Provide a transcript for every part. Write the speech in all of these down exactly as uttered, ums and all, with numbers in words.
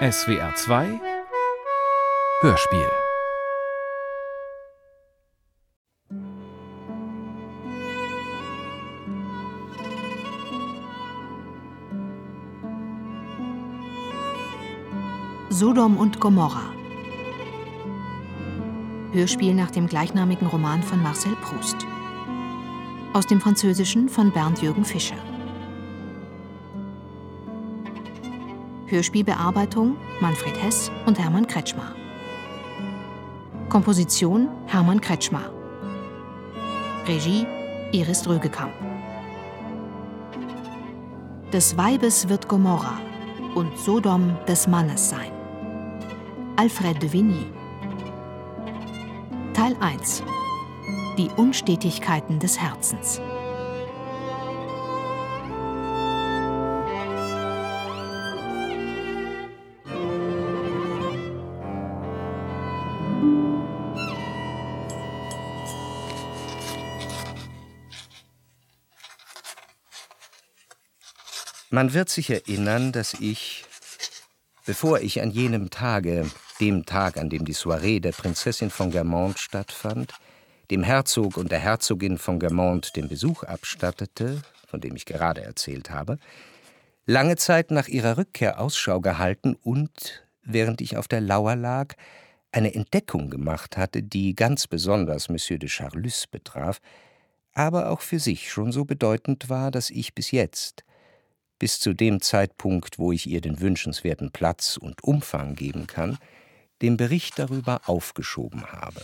S W R zwei Hörspiel. Sodom und Gomorra. Hörspiel nach dem gleichnamigen Roman von Marcel Proust. Aus dem Französischen von Bernd-Jürgen Fischer. Hörspielbearbeitung Manfred Hess und Hermann Kretschmar. Komposition Hermann Kretschmar. Regie Iris Drögekamp. Des Weibes wird Gomorra und Sodom des Mannes sein. Alfred de Vigny. Teil eins. Die Unstetigkeiten des Herzens. Man wird sich erinnern, dass ich, bevor ich an jenem Tage, dem Tag, an dem die Soiree der Prinzessin von Guermantes stattfand, dem Herzog und der Herzogin von Guermantes den Besuch abstattete, von dem ich gerade erzählt habe, lange Zeit nach ihrer Rückkehr Ausschau gehalten und, während ich auf der Lauer lag, eine Entdeckung gemacht hatte, die ganz besonders Monsieur de Charlus betraf, aber auch für sich schon so bedeutend war, dass ich bis jetzt, bis zu dem Zeitpunkt, wo ich ihr den wünschenswerten Platz und Umfang geben kann, den Bericht darüber aufgeschoben habe.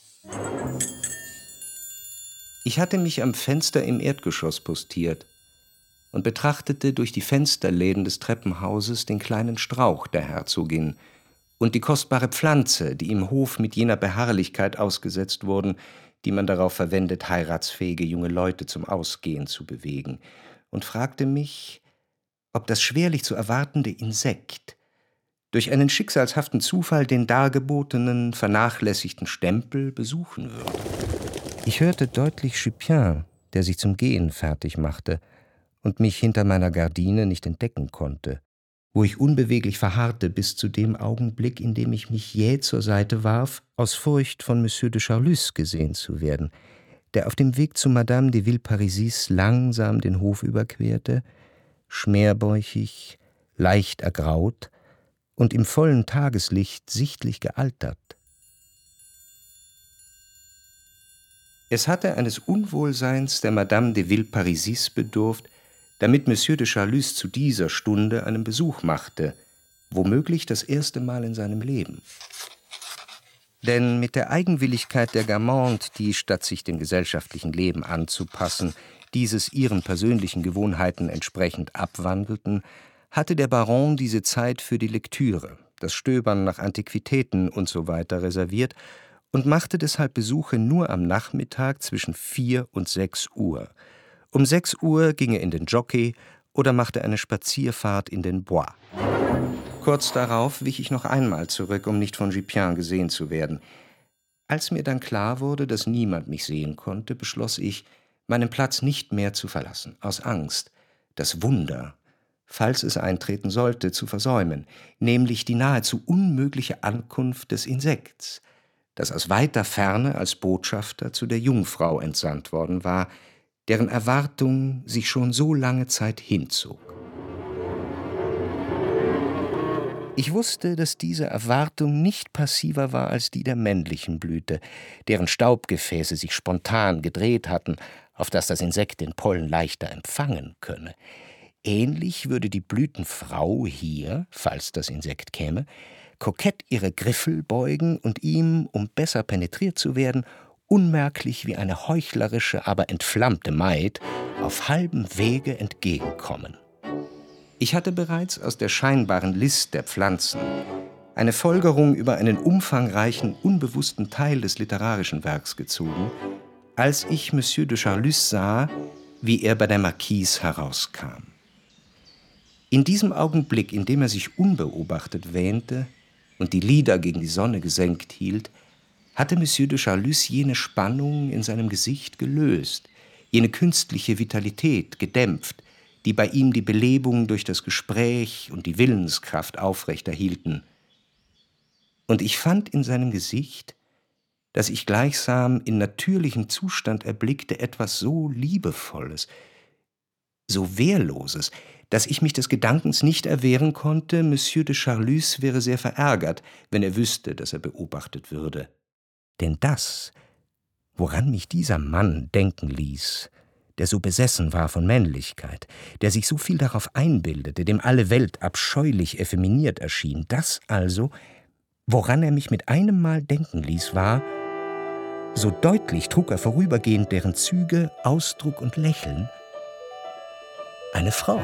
Ich hatte mich am Fenster im Erdgeschoss postiert und betrachtete durch die Fensterläden des Treppenhauses den kleinen Strauch der Herzogin und die kostbare Pflanze, die im Hof mit jener Beharrlichkeit ausgesetzt wurden, die man darauf verwendet, heiratsfähige junge Leute zum Ausgehen zu bewegen, und fragte mich, ob das schwerlich zu erwartende Insekt durch einen schicksalshaften Zufall den dargebotenen, vernachlässigten Stempel besuchen würde. Ich hörte deutlich Scipien, der sich zum Gehen fertig machte und mich hinter meiner Gardine nicht entdecken konnte, wo ich unbeweglich verharrte bis zu dem Augenblick, in dem ich mich jäh zur Seite warf, aus Furcht von Monsieur de Charlus gesehen zu werden, der auf dem Weg zu Madame de Villeparisis langsam den Hof überquerte, schmerbäuchig, leicht ergraut und im vollen Tageslicht sichtlich gealtert. Es hatte eines Unwohlseins der Madame de Villeparisis bedurft, damit Monsieur de Charlus zu dieser Stunde einen Besuch machte, womöglich das erste Mal in seinem Leben. Denn mit der Eigenwilligkeit der Guermantes, die, statt sich dem gesellschaftlichen Leben anzupassen, dieses ihren persönlichen Gewohnheiten entsprechend abwandelten, hatte der Baron diese Zeit für die Lektüre, das Stöbern nach Antiquitäten usw. reserviert und machte deshalb Besuche nur am Nachmittag zwischen vier und sechs Uhr. Um sechs Uhr ging er in den Jockey oder machte eine Spazierfahrt in den Bois. Kurz darauf wich ich noch einmal zurück, um nicht von Scipien gesehen zu werden. Als mir dann klar wurde, dass niemand mich sehen konnte, beschloss ich, meinen Platz nicht mehr zu verlassen, aus Angst, das Wunder, falls es eintreten sollte, zu versäumen, nämlich die nahezu unmögliche Ankunft des Insekts, das aus weiter Ferne als Botschafter zu der Jungfrau entsandt worden war, deren Erwartung sich schon so lange Zeit hinzog. Ich wusste, dass diese Erwartung nicht passiver war als die der männlichen Blüte, deren Staubgefäße sich spontan gedreht hatten, auf dass das Insekt den Pollen leichter empfangen könne. Ähnlich würde die Blütenfrau hier, falls das Insekt käme, kokett ihre Griffel beugen und ihm, um besser penetriert zu werden, unmerklich wie eine heuchlerische, aber entflammte Maid auf halbem Wege entgegenkommen. Ich hatte bereits aus der scheinbaren List der Pflanzen eine Folgerung über einen umfangreichen, unbewussten Teil des literarischen Werks gezogen, als ich Monsieur de Charlus sah, wie er bei der Marquise herauskam. In diesem Augenblick, in dem er sich unbeobachtet wähnte und die Lider gegen die Sonne gesenkt hielt, hatte Monsieur de Charlus jene Spannung in seinem Gesicht gelöst, jene künstliche Vitalität gedämpft, die bei ihm die Belebung durch das Gespräch und die Willenskraft aufrechterhielten. Und ich fand in seinem Gesicht, dass ich gleichsam in natürlichem Zustand erblickte, etwas so Liebevolles, so Wehrloses, dass ich mich des Gedankens nicht erwehren konnte, Monsieur de Charlus wäre sehr verärgert, wenn er wüsste, dass er beobachtet würde. Denn das, woran mich dieser Mann denken ließ, der so besessen war von Männlichkeit, der sich so viel darauf einbildete, dem alle Welt abscheulich effeminiert erschien, das also, woran er mich mit einem Mal denken ließ, war, so deutlich trug er vorübergehend deren Züge, Ausdruck und Lächeln, eine Frau.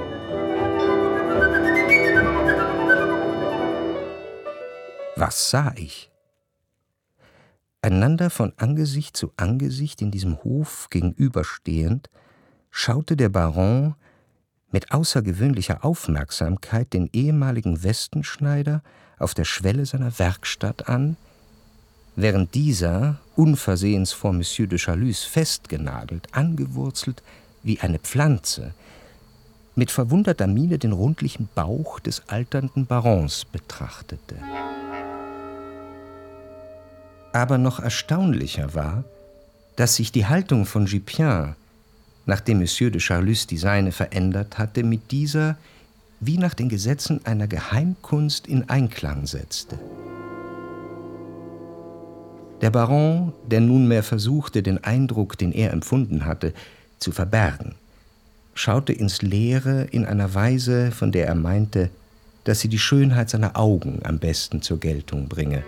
Was sah ich? Einander von Angesicht zu Angesicht in diesem Hof gegenüberstehend, schaute der Baron mit außergewöhnlicher Aufmerksamkeit den ehemaligen Westenschneider auf der Schwelle seiner Werkstatt an, während dieser, unversehens vor Monsieur de Charlus festgenagelt, angewurzelt wie eine Pflanze, mit verwunderter Miene den rundlichen Bauch des alternden Barons betrachtete. Aber noch erstaunlicher war, dass sich die Haltung von Gypien, nachdem Monsieur de Charlus die seine verändert hatte, mit dieser wie nach den Gesetzen einer Geheimkunst in Einklang setzte. Der Baron, der nunmehr versuchte, den Eindruck, den er empfunden hatte, zu verbergen, schaute ins Leere in einer Weise, von der er meinte, dass sie die Schönheit seiner Augen am besten zur Geltung bringe.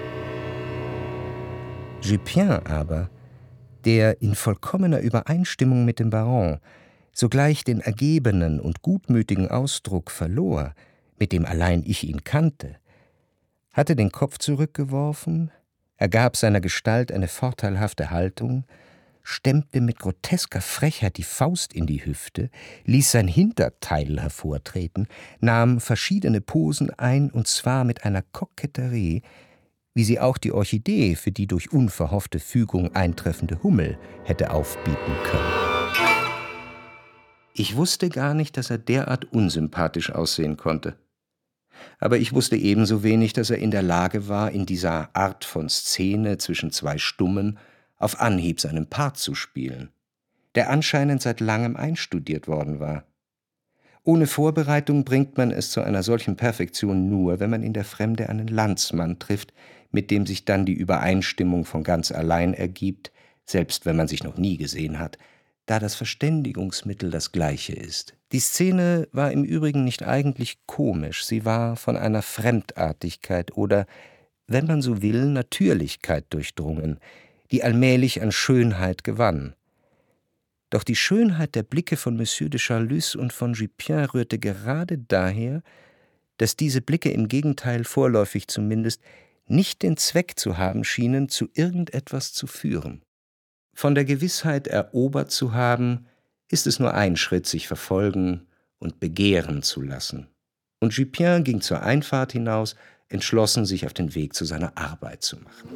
Gypien aber, der in vollkommener Übereinstimmung mit dem Baron sogleich den ergebenen und gutmütigen Ausdruck verlor, mit dem allein ich ihn kannte, hatte den Kopf zurückgeworfen, ergab seiner Gestalt eine vorteilhafte Haltung, stemmte mit grotesker Frechheit die Faust in die Hüfte, ließ sein Hinterteil hervortreten, nahm verschiedene Posen ein, und zwar mit einer Koketterie, wie sie auch die Orchidee für die durch unverhoffte Fügung eintreffende Hummel hätte aufbieten können. Ich wusste gar nicht, dass er derart unsympathisch aussehen konnte. Aber ich wusste ebenso wenig, dass er in der Lage war, in dieser Art von Szene zwischen zwei Stummen auf Anhieb seinen Part zu spielen, der anscheinend seit langem einstudiert worden war. Ohne Vorbereitung bringt man es zu einer solchen Perfektion nur, wenn man in der Fremde einen Landsmann trifft, mit dem sich dann die Übereinstimmung von ganz allein ergibt, selbst wenn man sich noch nie gesehen hat, da das Verständigungsmittel das gleiche ist. Die Szene war im Übrigen nicht eigentlich komisch, sie war von einer Fremdartigkeit oder, wenn man so will, Natürlichkeit durchdrungen, die allmählich an Schönheit gewann. Doch die Schönheit der Blicke von Monsieur de Charlus und von Gypien rührte gerade daher, dass diese Blicke im Gegenteil, vorläufig zumindest, nicht den Zweck zu haben schienen, zu irgendetwas zu führen. Von der Gewissheit, erobert zu haben, ist es nur ein Schritt, sich verfolgen und begehren zu lassen. Und Gypien ging zur Einfahrt hinaus, entschlossen, sich auf den Weg zu seiner Arbeit zu machen.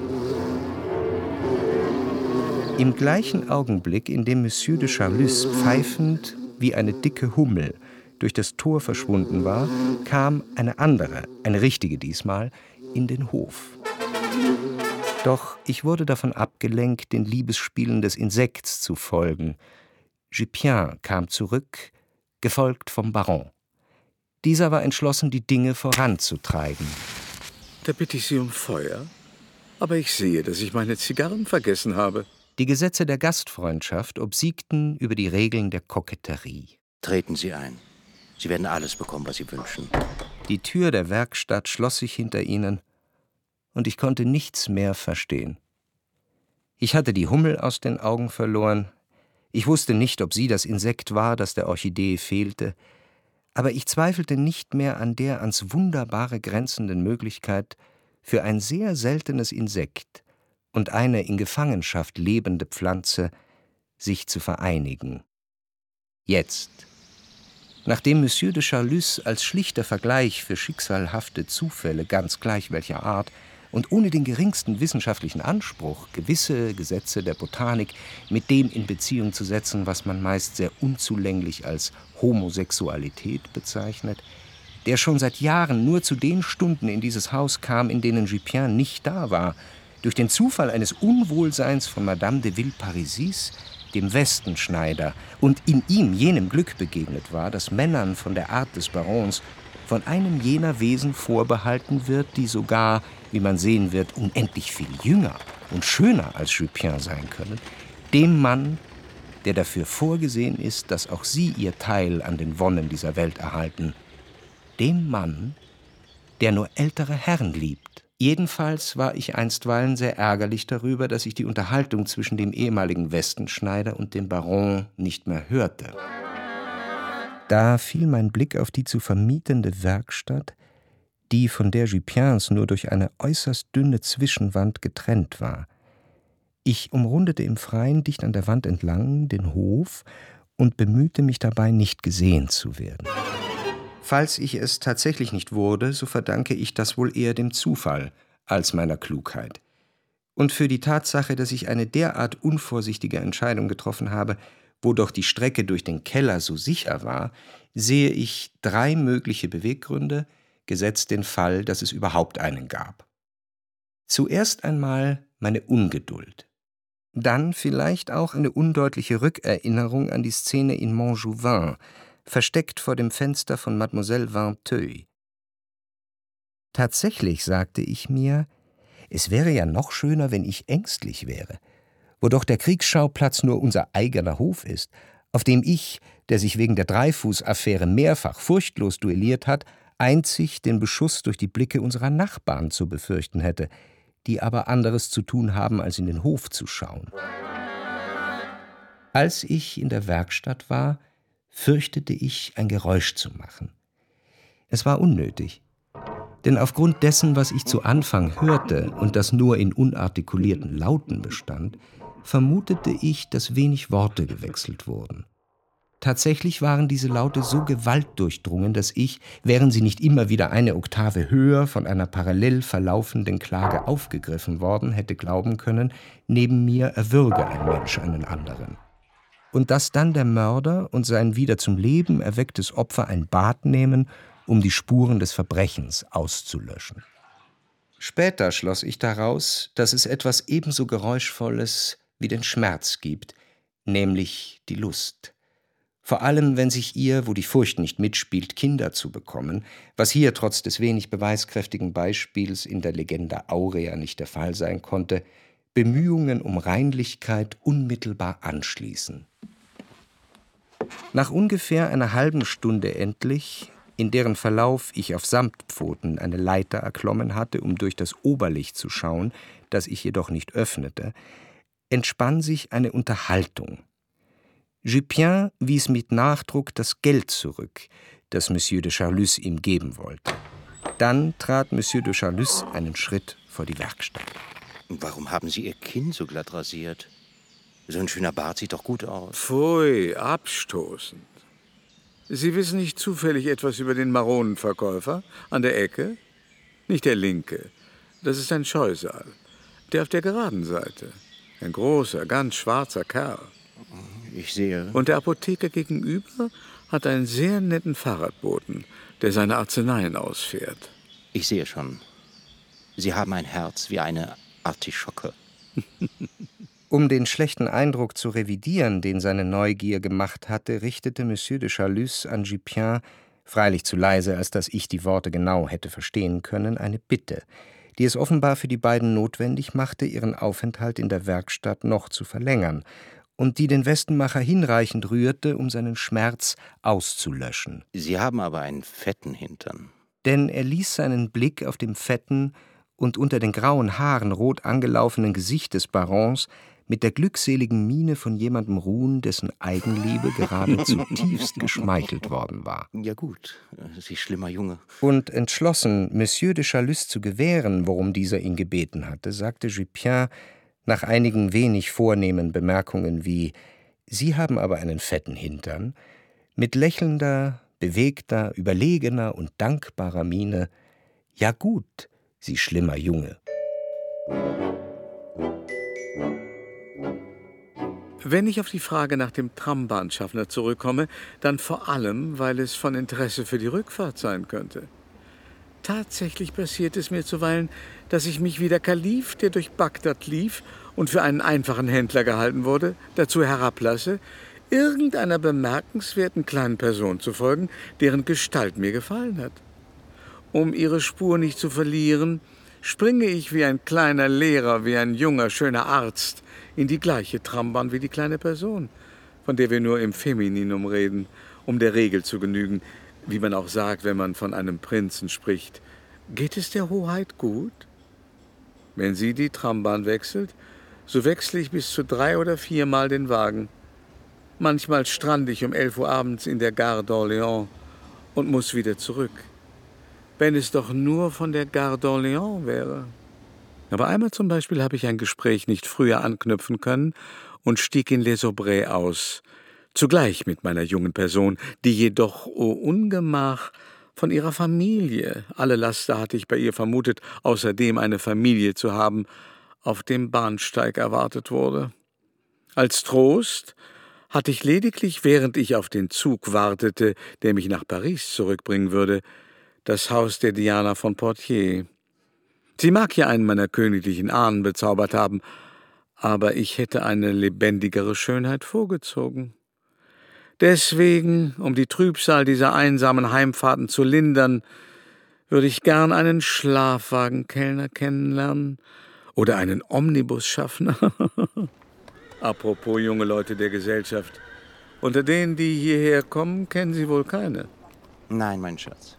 Im gleichen Augenblick, in dem Monsieur de Charlus pfeifend wie eine dicke Hummel durch das Tor verschwunden war, kam eine andere, eine richtige diesmal, in den Hof. Doch ich wurde davon abgelenkt, den Liebesspielen des Insekts zu folgen. Gypien kam zurück, gefolgt vom Baron. Dieser war entschlossen, die Dinge voranzutreiben. Da bitte ich Sie um Feuer, aber ich sehe, dass ich meine Zigarren vergessen habe. Die Gesetze der Gastfreundschaft obsiegten über die Regeln der Koketterie. Treten Sie ein. Sie werden alles bekommen, was Sie wünschen. Die Tür der Werkstatt schloss sich hinter ihnen, und ich konnte nichts mehr verstehen. Ich hatte die Hummel aus den Augen verloren. Ich wusste nicht, ob sie das Insekt war, das der Orchidee fehlte, aber ich zweifelte nicht mehr an der ans Wunderbare grenzenden Möglichkeit, für ein sehr seltenes Insekt und eine in Gefangenschaft lebende Pflanze sich zu vereinigen. Jetzt, nachdem Monsieur de Charlus als schlichter Vergleich für schicksalhafte Zufälle, ganz gleich welcher Art, und ohne den geringsten wissenschaftlichen Anspruch, gewisse Gesetze der Botanik mit dem in Beziehung zu setzen, was man meist sehr unzulänglich als Homosexualität bezeichnet, der schon seit Jahren nur zu den Stunden in dieses Haus kam, in denen Jupien nicht da war, durch den Zufall eines Unwohlseins von Madame de Villeparisis, dem Westenschneider, und in ihm jenem Glück begegnet war, das Männern von der Art des Barons von einem jener Wesen vorbehalten wird, die sogar, wie man sehen wird, unendlich viel jünger und schöner als Jupien sein können, dem Mann, der dafür vorgesehen ist, dass auch sie ihr Teil an den Wonnen dieser Welt erhalten, dem Mann, der nur ältere Herren liebt. Jedenfalls war ich einstweilen sehr ärgerlich darüber, dass ich die Unterhaltung zwischen dem ehemaligen Westenschneider und dem Baron nicht mehr hörte. Da fiel mein Blick auf die zu vermietende Werkstatt, die von der Jupiens nur durch eine äußerst dünne Zwischenwand getrennt war. Ich umrundete im Freien dicht an der Wand entlang den Hof und bemühte mich dabei, nicht gesehen zu werden. Falls ich es tatsächlich nicht wurde, so verdanke ich das wohl eher dem Zufall als meiner Klugheit. Und für die Tatsache, dass ich eine derart unvorsichtige Entscheidung getroffen habe, wo doch die Strecke durch den Keller so sicher war, sehe ich drei mögliche Beweggründe, gesetzt den Fall, dass es überhaupt einen gab. Zuerst einmal meine Ungeduld. Dann vielleicht auch eine undeutliche Rückerinnerung an die Szene in Montjouvin, versteckt vor dem Fenster von Mademoiselle Vinteuil. Tatsächlich sagte ich mir, es wäre ja noch schöner, wenn ich ängstlich wäre, wo doch der Kriegsschauplatz nur unser eigener Hof ist, auf dem ich, der sich wegen der Dreyfus-Affäre mehrfach furchtlos duelliert hat, einzig den Beschuss durch die Blicke unserer Nachbarn zu befürchten hätte, die aber anderes zu tun haben, als in den Hof zu schauen. Als ich in der Werkstatt war, fürchtete ich, ein Geräusch zu machen. Es war unnötig, denn aufgrund dessen, was ich zu Anfang hörte und das nur in unartikulierten Lauten bestand, vermutete ich, dass wenig Worte gewechselt wurden. Tatsächlich waren diese Laute so gewaltdurchdrungen, dass ich, wären sie nicht immer wieder eine Oktave höher von einer parallel verlaufenden Klage aufgegriffen worden, hätte glauben können, neben mir erwürge ein Mensch einen anderen. Und dass dann der Mörder und sein wieder zum Leben erwecktes Opfer ein Bad nehmen, um die Spuren des Verbrechens auszulöschen. Später schloss ich daraus, dass es etwas ebenso Geräuschvolles wie den Schmerz gibt, nämlich die Lust. Vor allem, wenn sich ihr, wo die Furcht nicht mitspielt, Kinder zu bekommen, was hier trotz des wenig beweiskräftigen Beispiels in der Legende Aurea nicht der Fall sein konnte, Bemühungen um Reinlichkeit unmittelbar anschließen. Nach ungefähr einer halben Stunde endlich, in deren Verlauf ich auf Samtpfoten eine Leiter erklommen hatte, um durch das Oberlicht zu schauen, das ich jedoch nicht öffnete, entspann sich eine Unterhaltung. Jupien wies mit Nachdruck das Geld zurück, das Monsieur de Charlus ihm geben wollte. Dann trat Monsieur de Charlus einen Schritt vor die Werkstatt. Warum haben Sie Ihr Kinn so glatt rasiert? So ein schöner Bart sieht doch gut aus. Pfui, abstoßend. Sie wissen nicht zufällig etwas über den Maronenverkäufer an der Ecke? Nicht der linke. Das ist ein Scheusal. Der auf der geraden Seite. Ein großer, ganz schwarzer Kerl. Ich sehe. Und der Apotheker gegenüber hat einen sehr netten Fahrradboten, der seine Arzneien ausfährt. Ich sehe schon. Sie haben ein Herz wie eine Artischocke. Um den schlechten Eindruck zu revidieren, den seine Neugier gemacht hatte, richtete Monsieur de Charlus an Jupien, freilich zu leise, als dass ich die Worte genau hätte verstehen können, eine Bitte, die es offenbar für die beiden notwendig machte, ihren Aufenthalt in der Werkstatt noch zu verlängern, und die den Westenmacher hinreichend rührte, um seinen Schmerz auszulöschen. Sie haben aber einen fetten Hintern. Denn er ließ seinen Blick auf dem fetten und unter den grauen Haaren rot angelaufenen Gesicht des Barons mit der glückseligen Miene von jemandem ruhen, dessen Eigenliebe gerade zutiefst geschmeichelt worden war. Ja gut, Sie schlimmer Junge. Und entschlossen, Monsieur de Charlus zu gewähren, worum dieser ihn gebeten hatte, sagte Jupien nach einigen wenig vornehmen Bemerkungen wie »Sie haben aber einen fetten Hintern«, mit lächelnder, bewegter, überlegener und dankbarer Miene »Ja gut, Sie schlimmer Junge«, Wenn ich auf die Frage nach dem Trambahnschaffner zurückkomme, dann vor allem, weil es von Interesse für die Rückfahrt sein könnte. Tatsächlich passiert es mir zuweilen, dass ich mich wie der Kalif, der durch Bagdad lief und für einen einfachen Händler gehalten wurde, dazu herablasse, irgendeiner bemerkenswerten kleinen Person zu folgen, deren Gestalt mir gefallen hat. Um ihre Spur nicht zu verlieren, springe ich wie ein kleiner Lehrer, wie ein junger, schöner Arzt in die gleiche Trambahn wie die kleine Person, von der wir nur im Femininum reden, um der Regel zu genügen, wie man auch sagt, wenn man von einem Prinzen spricht. Geht es der Hoheit gut? Wenn sie die Trambahn wechselt, so wechsle ich bis zu drei oder viermal den Wagen. Manchmal strande ich um elf Uhr abends in der Gare d'Orléans und muss wieder zurück. Wenn es doch nur von der Gare d'Orléans wäre. Aber einmal zum Beispiel habe ich ein Gespräch nicht früher anknüpfen können und stieg in Les Aubrais aus, zugleich mit meiner jungen Person, die jedoch, o Ungemach, von ihrer Familie, alle Laster hatte ich bei ihr vermutet, außerdem eine Familie zu haben, auf dem Bahnsteig erwartet wurde. Als Trost hatte ich lediglich, während ich auf den Zug wartete, der mich nach Paris zurückbringen würde, das Haus der Diana von Poitiers. Sie mag ja einen meiner königlichen Ahnen bezaubert haben, aber ich hätte eine lebendigere Schönheit vorgezogen. Deswegen, um die Trübsal dieser einsamen Heimfahrten zu lindern, würde ich gern einen Schlafwagenkellner kennenlernen oder einen Omnibusschaffner. Apropos junge Leute der Gesellschaft. Unter denen, die hierher kommen, kennen Sie wohl keine? Nein, mein Schatz.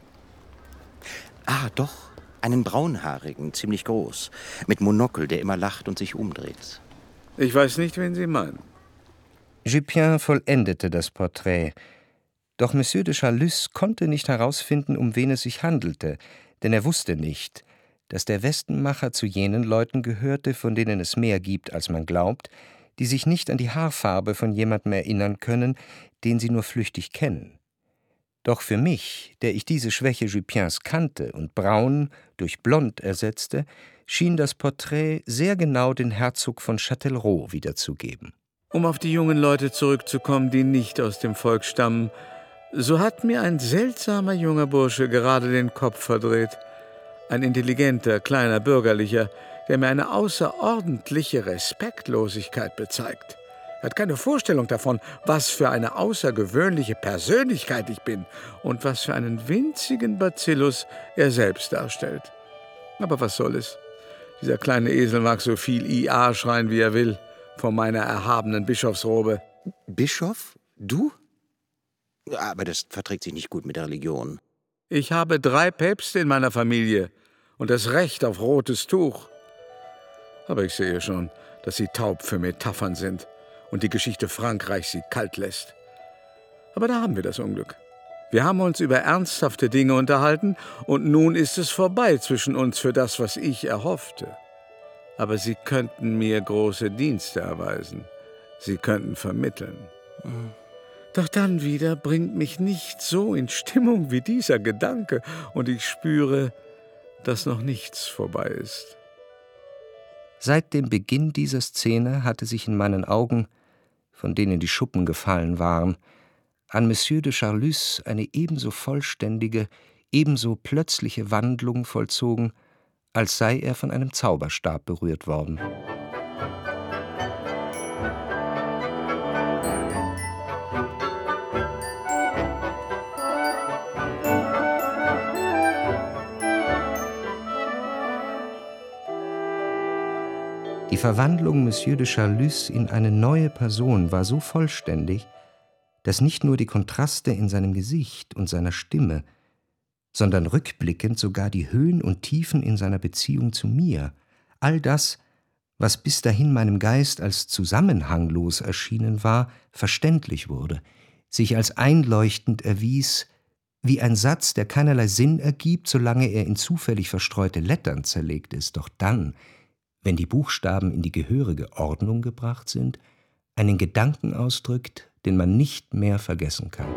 Ah, doch. Einen braunhaarigen, ziemlich groß, mit Monokel, der immer lacht und sich umdreht. Ich weiß nicht, wen Sie meinen. Jupien vollendete das Porträt. Doch Monsieur de Charlus konnte nicht herausfinden, um wen es sich handelte, denn er wusste nicht, dass der Westenmacher zu jenen Leuten gehörte, von denen es mehr gibt, als man glaubt, die sich nicht an die Haarfarbe von jemandem erinnern können, den sie nur flüchtig kennen. Doch für mich, der ich diese Schwäche Jupiens kannte und braun durch blond ersetzte, schien das Porträt sehr genau den Herzog von Châtellerault wiederzugeben. Um auf die jungen Leute zurückzukommen, die nicht aus dem Volk stammen, so hat mir ein seltsamer junger Bursche gerade den Kopf verdreht. Ein intelligenter, kleiner Bürgerlicher, der mir eine außerordentliche Respektlosigkeit bezeigt. Er hat keine Vorstellung davon, was für eine außergewöhnliche Persönlichkeit ich bin und was für einen winzigen Bacillus er selbst darstellt. Aber was soll es? Dieser kleine Esel mag so viel I A schreien, wie er will, vor meiner erhabenen Bischofsrobe. Bischof? Du? Aber das verträgt sich nicht gut mit der Religion. Ich habe drei Päpste in meiner Familie und das Recht auf rotes Tuch. Aber ich sehe schon, dass sie taub für Metaphern sind und die Geschichte Frankreichs sie kalt lässt. Aber da haben wir das Unglück. Wir haben uns über ernsthafte Dinge unterhalten und nun ist es vorbei zwischen uns für das, was ich erhoffte. Aber Sie könnten mir große Dienste erweisen. Sie könnten vermitteln. Mhm. Doch dann wieder bringt mich nicht so in Stimmung wie dieser Gedanke und ich spüre, dass noch nichts vorbei ist. Seit dem Beginn dieser Szene hatte sich in meinen Augen, von denen die Schuppen gefallen waren, an Monsieur de Charlus eine ebenso vollständige, ebenso plötzliche Wandlung vollzogen, als sei er von einem Zauberstab berührt worden. Die Verwandlung Monsieur de Charlus in eine neue Person war so vollständig, dass nicht nur die Kontraste in seinem Gesicht und seiner Stimme, sondern rückblickend sogar die Höhen und Tiefen in seiner Beziehung zu mir, all das, was bis dahin meinem Geist als zusammenhanglos erschienen war, verständlich wurde, sich als einleuchtend erwies, wie ein Satz, der keinerlei Sinn ergibt, solange er in zufällig verstreute Lettern zerlegt ist, doch dann, wenn die Buchstaben in die gehörige Ordnung gebracht sind, einen Gedanken ausdrückt, den man nicht mehr vergessen kann.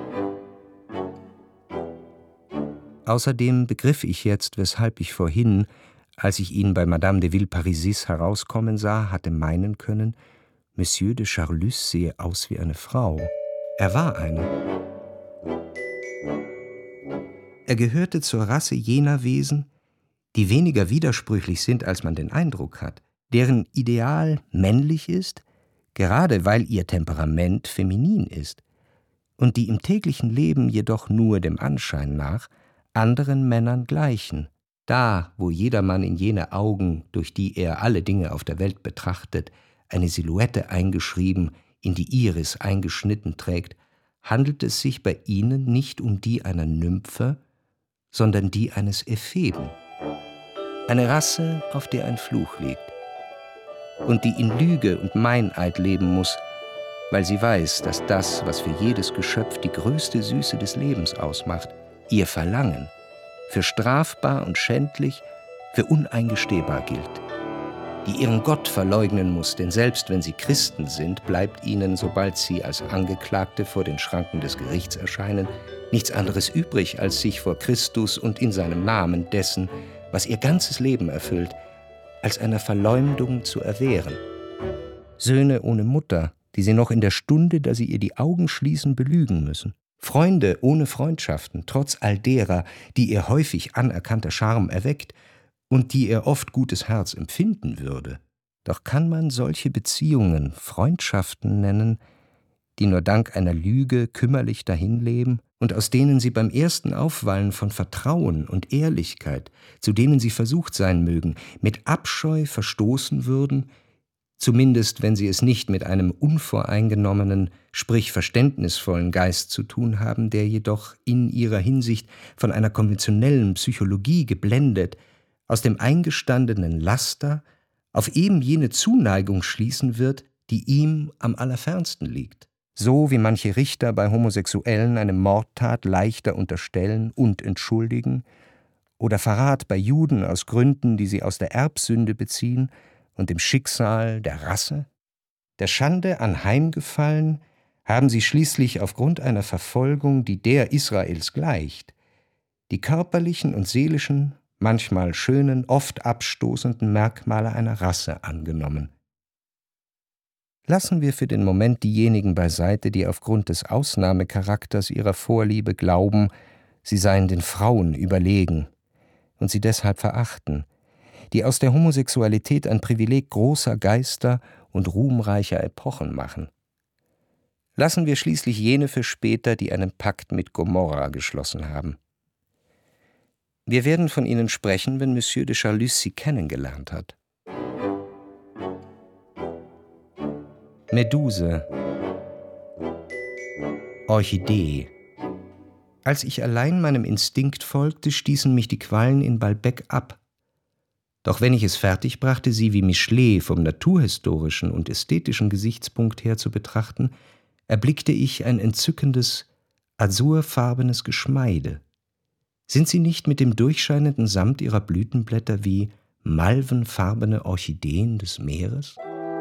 Außerdem begriff ich jetzt, weshalb ich vorhin, als ich ihn bei Madame de Villeparisis herauskommen sah, hatte meinen können, Monsieur de Charlus sehe aus wie eine Frau. Er war eine. Er gehörte zur Rasse jener Wesen, die weniger widersprüchlich sind, als man den Eindruck hat, deren Ideal männlich ist, gerade weil ihr Temperament feminin ist, und die im täglichen Leben jedoch nur dem Anschein nach anderen Männern gleichen, da, wo jedermann in jene Augen, durch die er alle Dinge auf der Welt betrachtet, eine Silhouette eingeschrieben, in die Iris eingeschnitten trägt, handelt es sich bei ihnen nicht um die einer Nymphe, sondern die eines Epheben. Eine Rasse, auf der ein Fluch liegt und die in Lüge und Meineid leben muss, weil sie weiß, dass das, was für jedes Geschöpf die größte Süße des Lebens ausmacht, ihr Verlangen, für strafbar und schändlich, für uneingestehbar gilt, die ihren Gott verleugnen muss, denn selbst wenn sie Christen sind, bleibt ihnen, sobald sie als Angeklagte vor den Schranken des Gerichts erscheinen, nichts anderes übrig, als sich vor Christus und in seinem Namen dessen, was ihr ganzes Leben erfüllt, als einer Verleumdung zu erwehren. Söhne ohne Mutter, die sie noch in der Stunde, da sie ihr die Augen schließen, belügen müssen. Freunde ohne Freundschaften, trotz all derer, die ihr häufig anerkannter Charme erweckt und die ihr oft gutes Herz empfinden würde. Doch kann man solche Beziehungen Freundschaften nennen, die nur dank einer Lüge kümmerlich dahinleben und aus denen sie beim ersten Aufwallen von Vertrauen und Ehrlichkeit, zu denen sie versucht sein mögen, mit Abscheu verstoßen würden, zumindest wenn sie es nicht mit einem unvoreingenommenen, sprich verständnisvollen Geist zu tun haben, der jedoch in ihrer Hinsicht von einer konventionellen Psychologie geblendet, aus dem eingestandenen Laster auf eben jene Zuneigung schließen wird, die ihm am allerfernsten liegt. So wie manche Richter bei Homosexuellen eine Mordtat leichter unterstellen und entschuldigen oder Verrat bei Juden aus Gründen, die sie aus der Erbsünde beziehen und dem Schicksal der Rasse. Der Schande anheimgefallen, haben sie schließlich aufgrund einer Verfolgung, die der Israels gleicht, die körperlichen und seelischen, manchmal schönen, oft abstoßenden Merkmale einer Rasse angenommen. Lassen wir für den Moment diejenigen beiseite, die aufgrund des Ausnahmecharakters ihrer Vorliebe glauben, sie seien den Frauen überlegen und sie deshalb verachten, die aus der Homosexualität ein Privileg großer Geister und ruhmreicher Epochen machen. Lassen wir schließlich jene für später, die einen Pakt mit Gomorra geschlossen haben. Wir werden von ihnen sprechen, wenn Monsieur de Charlus sie kennengelernt hat. Meduse, Orchidee. Als ich allein meinem Instinkt folgte, stießen mich die Quallen in Balbec ab. Doch wenn ich es fertigbrachte, sie wie Michelet vom naturhistorischen und ästhetischen Gesichtspunkt her zu betrachten, erblickte ich ein entzückendes, azurfarbenes Geschmeide. Sind sie nicht mit dem durchscheinenden Samt ihrer Blütenblätter wie malvenfarbene Orchideen des Meeres?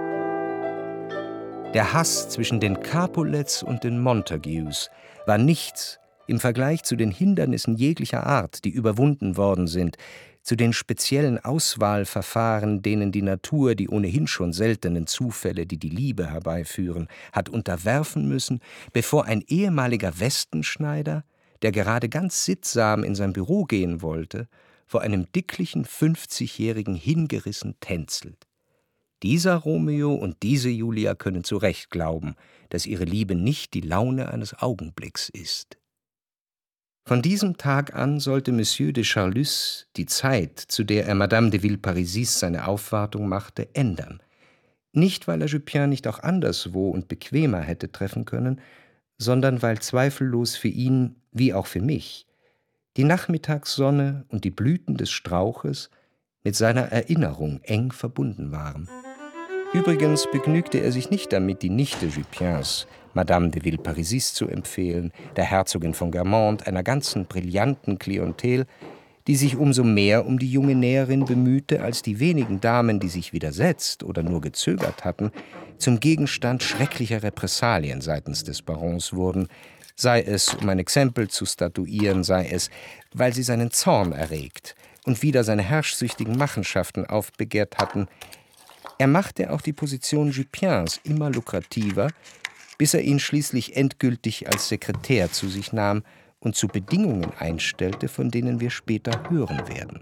Der Hass zwischen den Capulets und den Montagues war nichts im Vergleich zu den Hindernissen jeglicher Art, die überwunden worden sind, zu den speziellen Auswahlverfahren, denen die Natur die ohnehin schon seltenen Zufälle, die die Liebe herbeiführen, hat unterwerfen müssen, bevor ein ehemaliger Westenschneider, der gerade ganz sittsam in sein Büro gehen wollte, vor einem dicklichen fünfzigjährigen hingerissen tänzelt. Dieser Romeo und diese Julia können zu Recht glauben, dass ihre Liebe nicht die Laune eines Augenblicks ist. Von diesem Tag an sollte Monsieur de Charlus die Zeit, zu der er Madame de Villeparisis seine Aufwartung machte, ändern. Nicht, weil er Jupien nicht auch anderswo und bequemer hätte treffen können, sondern weil zweifellos für ihn, wie auch für mich, die Nachmittagssonne und die Blüten des Strauches mit seiner Erinnerung eng verbunden waren. Übrigens begnügte er sich nicht damit, die Nichte Jupiens, Madame de Villeparisis, zu empfehlen, der Herzogin von Guermantes, einer ganzen brillanten Klientel, die sich umso mehr um die junge Näherin bemühte, als die wenigen Damen, die sich widersetzt oder nur gezögert hatten, zum Gegenstand schrecklicher Repressalien seitens des Barons wurden, sei es, um ein Exempel zu statuieren, sei es, weil sie seinen Zorn erregt und wieder seine herrschsüchtigen Machenschaften aufbegehrt hatten. Er machte auch die Position Jupins immer lukrativer, bis er ihn schließlich endgültig als Sekretär zu sich nahm und zu Bedingungen einstellte, von denen wir später hören werden.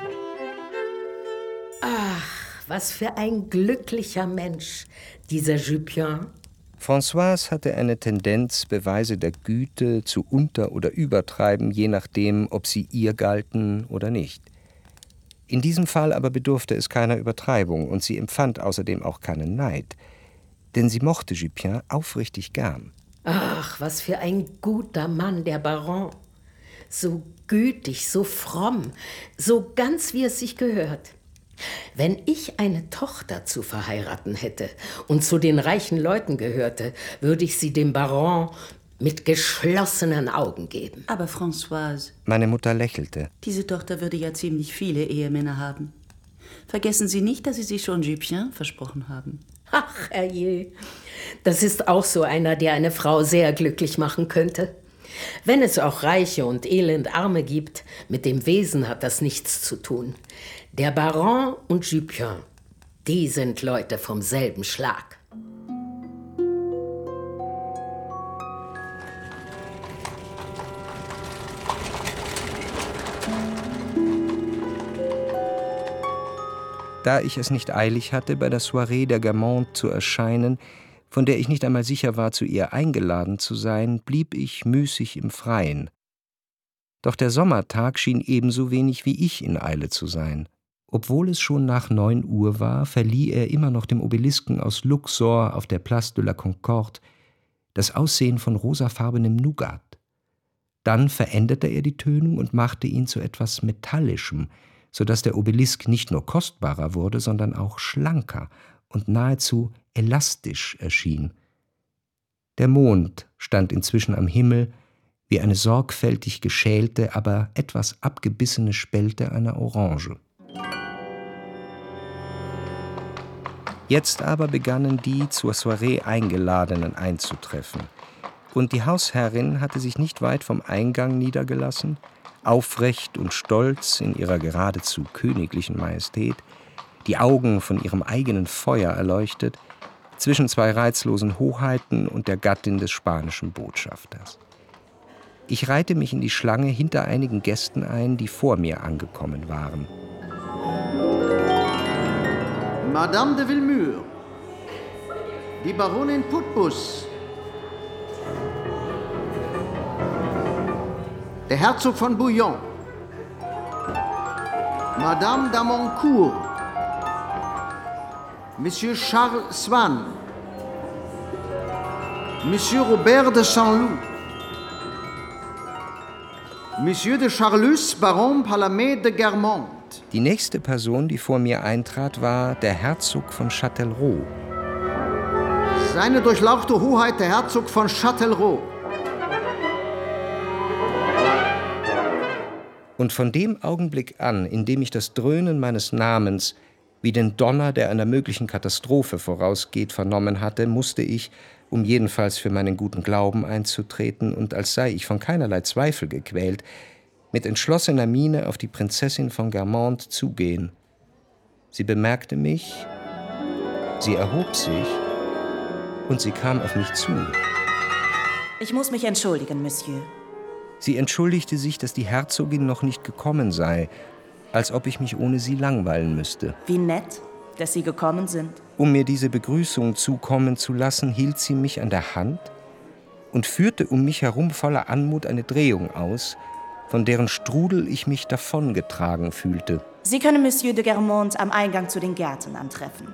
Ach, was für ein glücklicher Mensch, dieser Jupin. Françoise hatte eine Tendenz, Beweise der Güte zu unter- oder übertreiben, je nachdem, ob sie ihr galten oder nicht. In diesem Fall aber bedurfte es keiner Übertreibung und sie empfand außerdem auch keinen Neid, denn sie mochte Jupin aufrichtig gern. Ach, was für ein guter Mann, der Baron. So gütig, so fromm, so ganz wie es sich gehört. Wenn ich eine Tochter zu verheiraten hätte und zu den reichen Leuten gehörte, würde ich sie dem Baron mit geschlossenen Augen geben. Aber Françoise, Meine Mutter lächelte. diese Tochter würde ja ziemlich viele Ehemänner haben. Vergessen Sie nicht, dass Sie sich schon Jupin versprochen haben. Ach, herrje, das ist auch so einer, der eine Frau sehr glücklich machen könnte. Wenn es auch Reiche und Elendarme gibt, mit dem Wesen hat das nichts zu tun. Der Baron und Jupin, die sind Leute vom selben Schlag. Da ich es nicht eilig hatte, bei der Soirée der Guermantes zu erscheinen, von der ich nicht einmal sicher war, zu ihr eingeladen zu sein, blieb ich müßig im Freien. Doch der Sommertag schien ebenso wenig wie ich in Eile zu sein. Obwohl es schon nach neun Uhr war, verlieh er immer noch dem Obelisken aus Luxor auf der Place de la Concorde das Aussehen von rosafarbenem Nougat. Dann veränderte er die Tönung und machte ihn zu etwas Metallischem, so dass der Obelisk nicht nur kostbarer wurde, sondern auch schlanker und nahezu elastisch erschien. Der Mond stand inzwischen am Himmel wie eine sorgfältig geschälte, aber etwas abgebissene Spelte einer Orange. Jetzt aber begannen die zur Soirée Eingeladenen einzutreffen, und die Hausherrin hatte sich nicht weit vom Eingang niedergelassen, aufrecht und stolz in ihrer geradezu königlichen Majestät, die Augen von ihrem eigenen Feuer erleuchtet, zwischen zwei reizlosen Hoheiten und der Gattin des spanischen Botschafters. Ich reihte mich in die Schlange hinter einigen Gästen ein, die vor mir angekommen waren. Madame de Villemur, die Baronin Putbus, der Herzog von Bouillon, Madame d'Amoncourt, Monsieur Charles Swann, Monsieur Robert de Saint-Loup, Monsieur de Charlus, Baron Palamé de Guermantes. Die nächste Person, die vor mir eintrat, war der Herzog von Châtellerault. Seine durchlauchte Hoheit, der Herzog von Châtellerault. Und von dem Augenblick an, in dem ich das Dröhnen meines Namens wie den Donner, der einer möglichen Katastrophe vorausgeht, vernommen hatte, musste ich, um jedenfalls für meinen guten Glauben einzutreten und als sei ich von keinerlei Zweifel gequält, mit entschlossener Miene auf die Prinzessin von Guermantes zugehen. Sie bemerkte mich, sie erhob sich und sie kam auf mich zu. Ich muss mich entschuldigen, Monsieur. Sie entschuldigte sich, dass die Herzogin noch nicht gekommen sei, als ob ich mich ohne sie langweilen müsste. Wie nett, dass Sie gekommen sind. Um mir diese Begrüßung zukommen zu lassen, hielt sie mich an der Hand und führte um mich herum voller Anmut eine Drehung aus, von deren Strudel ich mich davongetragen fühlte. Sie können Monsieur de Guermantes am Eingang zu den Gärten antreffen.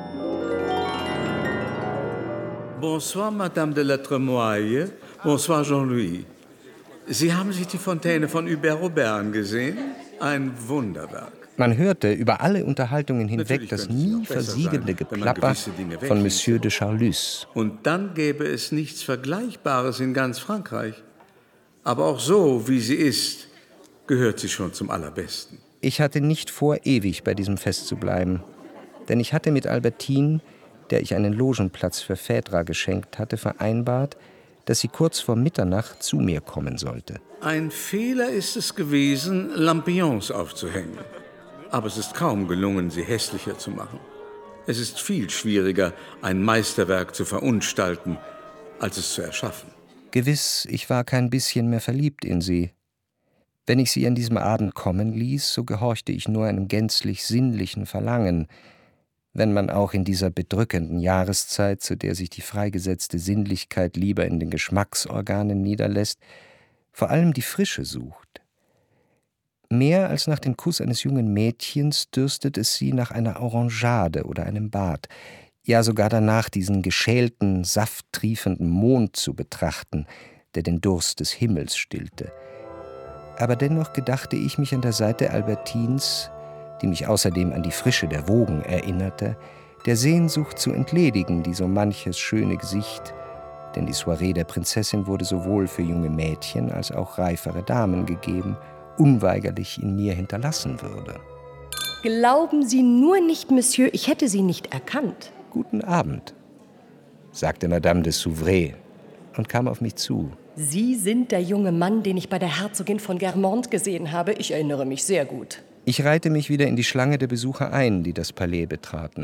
Bonsoir, Madame de la Tremoille. Bonsoir, Jean-Louis. Sie haben sich die Fontäne von Hubert-Robert angesehen? Ein Wunderwerk. Man hörte über alle Unterhaltungen hinweg das nie versiegende Geplapper von Monsieur de Charlus. Und dann gäbe es nichts Vergleichbares in ganz Frankreich. Aber auch so, wie sie ist, gehört sie schon zum Allerbesten. Ich hatte nicht vor, ewig bei diesem Fest zu bleiben. Denn ich hatte mit Albertine, der ich einen Logenplatz für Phädra geschenkt hatte, vereinbart, dass sie kurz vor Mitternacht zu mir kommen sollte. Ein Fehler ist es gewesen, Lampions aufzuhängen. Aber es ist kaum gelungen, sie hässlicher zu machen. Es ist viel schwieriger, ein Meisterwerk zu verunstalten, als es zu erschaffen. Gewiss, ich war kein bisschen mehr verliebt in sie. Wenn ich sie an diesem Abend kommen ließ, so gehorchte ich nur einem gänzlich sinnlichen Verlangen, wenn man auch in dieser bedrückenden Jahreszeit, zu der sich die freigesetzte Sinnlichkeit lieber in den Geschmacksorganen niederlässt, vor allem die Frische sucht. Mehr als nach dem Kuss eines jungen Mädchens dürstet es sie nach einer Orangeade oder einem Bad, ja sogar danach, diesen geschälten, safttriefenden Mond zu betrachten, der den Durst des Himmels stillte. Aber dennoch gedachte ich mich an der Seite Albertines, die mich außerdem an die Frische der Wogen erinnerte, der Sehnsucht zu entledigen, die so manches schöne Gesicht, denn die Soiree der Prinzessin wurde sowohl für junge Mädchen als auch reifere Damen gegeben, unweigerlich in mir hinterlassen würde. Glauben Sie nur nicht, Monsieur, ich hätte Sie nicht erkannt. »Guten Abend«, sagte Madame de Souvray und kam auf mich zu. Sie sind der junge Mann, den ich bei der Herzogin von Guermantes gesehen habe. Ich erinnere mich sehr gut. Ich reihte mich wieder in die Schlange der Besucher ein, die das Palais betraten.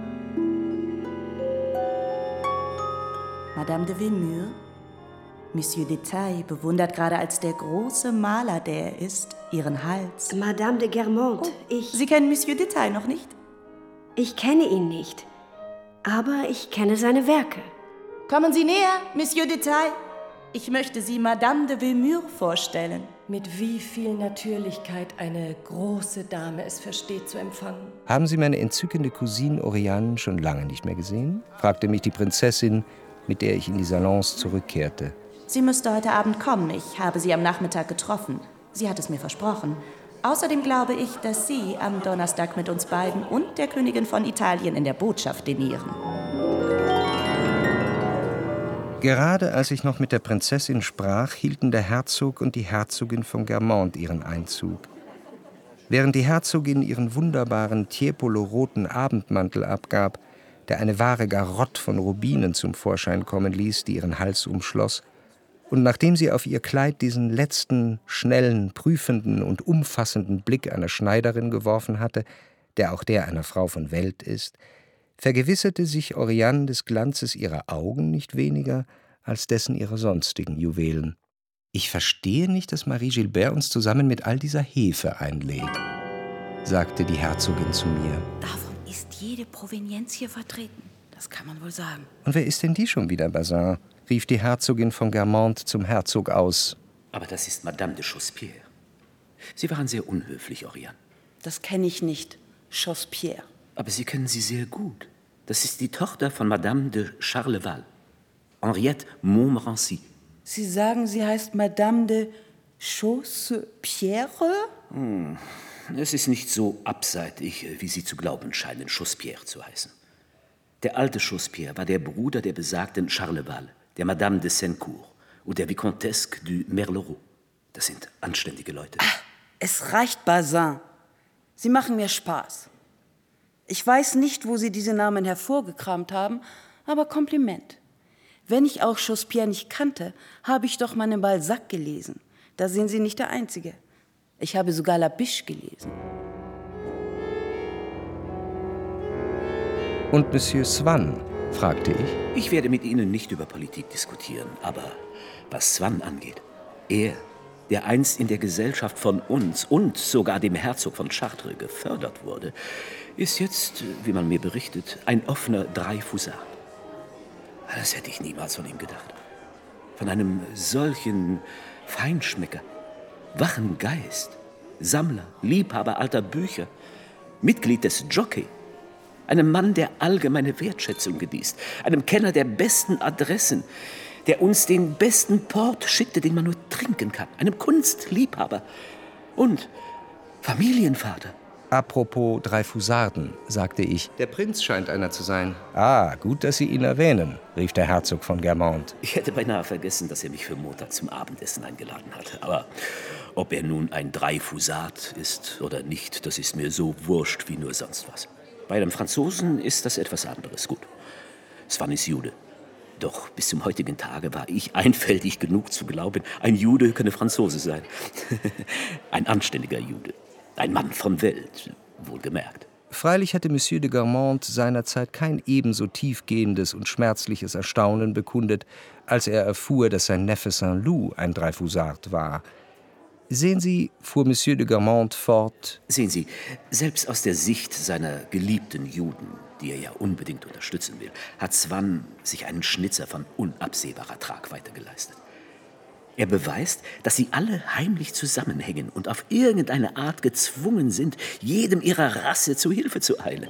Madame de Villemur, Monsieur Detaille bewundert gerade als der große Maler, der er ist, ihren Hals. Madame de Guermantes, oh, ich... Sie kennen Monsieur Detaille noch nicht? Ich kenne ihn nicht, aber ich kenne seine Werke. Kommen Sie näher, Monsieur Detaille. Ich möchte Sie Madame de Villemur vorstellen. Mit wie viel Natürlichkeit eine große Dame es versteht zu empfangen. »Haben Sie meine entzückende Cousine Oriane schon lange nicht mehr gesehen?« fragte mich die Prinzessin, mit der ich in die Salons zurückkehrte. Sie müsste heute Abend kommen. Ich habe sie am Nachmittag getroffen. Sie hat es mir versprochen. Außerdem glaube ich, dass Sie am Donnerstag mit uns beiden und der Königin von Italien in der Botschaft dinieren. Gerade als ich noch mit der Prinzessin sprach, hielten der Herzog und die Herzogin von Guermantes ihren Einzug. Während die Herzogin ihren wunderbaren tiepolo-roten Abendmantel abgab, der eine wahre Garotte von Rubinen zum Vorschein kommen ließ, die ihren Hals umschloss, und nachdem sie auf ihr Kleid diesen letzten, schnellen, prüfenden und umfassenden Blick einer Schneiderin geworfen hatte, der auch der einer Frau von Welt ist, vergewisserte sich Oriane des Glanzes ihrer Augen nicht weniger als dessen ihrer sonstigen Juwelen. »Ich verstehe nicht, dass Marie Gilbert uns zusammen mit all dieser Hefe einlädt«, sagte die Herzogin zu mir. »Davon ist jede Provenienz hier vertreten, das kann man wohl sagen.« »Und wer ist denn die schon wieder, Bazin?« rief die Herzogin von Guermantes zum Herzog aus. »Aber das ist Madame de Chaussepierre. Sie waren sehr unhöflich, Oriane.« »Das kenne ich nicht, Chaussepierre.« »Aber Sie kennen sie sehr gut. Das ist die Tochter von Madame de Charleval, Henriette Montmorency.« Sie sagen, sie heißt Madame de Chaussepierre? Hm. Es ist nicht so abseitig, wie Sie zu glauben scheinen, Chaussepierre zu heißen. Der alte Chaussepierre war der Bruder der besagten Charleval, der Madame de Sencourt und der Vicomtesse du Merleroux. Das sind anständige Leute. Ach, es reicht, Bazin. Sie machen mir Spaß. Ich weiß nicht, wo Sie diese Namen hervorgekramt haben, aber Kompliment. Wenn ich auch Chaussepierre nicht kannte, habe ich doch meinen Balzac gelesen. Da sind Sie nicht der Einzige. Ich habe sogar La Biche gelesen. »Und Monsieur Swann?« fragte ich. »Ich werde mit Ihnen nicht über Politik diskutieren, aber was Swann angeht, er, der einst in der Gesellschaft von uns und sogar dem Herzog von Chartres gefördert wurde, ist jetzt, wie man mir berichtet, ein offener Dreifussard. Das hätte ich niemals von ihm gedacht. Von einem solchen Feinschmecker, wachen Geist, Sammler, Liebhaber alter Bücher, Mitglied des Jockey, einem Mann, der allgemeine Wertschätzung genießt, einem Kenner der besten Adressen, der uns den besten Port schickte, den man nur trinken kann, einem Kunstliebhaber und Familienvater.« »Apropos Dreifussarden«, sagte ich. »Der Prinz scheint einer zu sein.« »Ah, gut, dass Sie ihn erwähnen«, rief der Herzog von Guermantes. Ich hätte beinahe vergessen, dass er mich für Montag zum Abendessen eingeladen hatte. Aber ob er nun ein Dreifussard ist oder nicht, das ist mir so wurscht wie nur sonst was. Bei einem Franzosen ist das etwas anderes. Gut, Swann ist Jude. Doch bis zum heutigen Tage war ich einfältig genug zu glauben, ein Jude könne Franzose sein. Ein anständiger Jude, ein Mann von Welt, wohlgemerkt. Freilich hatte Monsieur de Guermantes seinerzeit kein ebenso tiefgehendes und schmerzliches Erstaunen bekundet, als er erfuhr, dass sein Neffe Saint-Loup ein Dreyfusard war. Sehen Sie, fuhr Monsieur de Guermantes fort, sehen Sie, selbst aus der Sicht seiner geliebten Juden, die er ja unbedingt unterstützen will, hat Swann sich einen Schnitzer von unabsehbarer Tragweite geleistet. Er beweist, dass sie alle heimlich zusammenhängen und auf irgendeine Art gezwungen sind, jedem ihrer Rasse zu Hilfe zu eilen.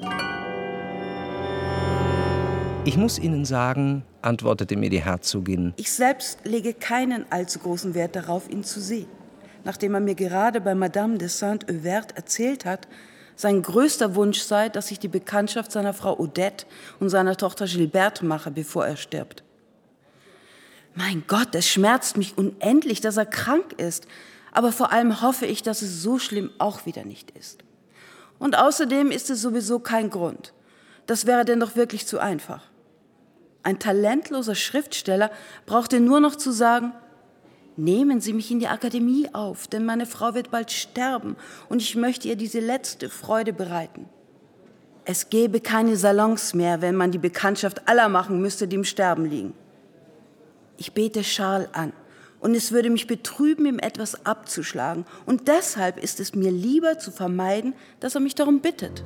»Ich muss Ihnen sagen«, antwortete mir die Herzogin, »ich selbst lege keinen allzu großen Wert darauf, ihn zu sehen. Nachdem er mir gerade bei Madame de Saint-Euverte erzählt hat, sein größter Wunsch sei, dass ich die Bekanntschaft seiner Frau Odette und seiner Tochter Gilberte mache, bevor er stirbt. Mein Gott, es schmerzt mich unendlich, dass er krank ist. Aber vor allem hoffe ich, dass es so schlimm auch wieder nicht ist. Und außerdem ist es sowieso kein Grund. Das wäre denn doch wirklich zu einfach. Ein talentloser Schriftsteller brauchte nur noch zu sagen, nehmen Sie mich in die Akademie auf, denn meine Frau wird bald sterben und ich möchte ihr diese letzte Freude bereiten. Es gäbe keine Salons mehr, wenn man die Bekanntschaft aller machen müsste, die im Sterben liegen. Ich bete Charles an und es würde mich betrüben, ihm etwas abzuschlagen. Und deshalb ist es mir lieber zu vermeiden, dass er mich darum bittet.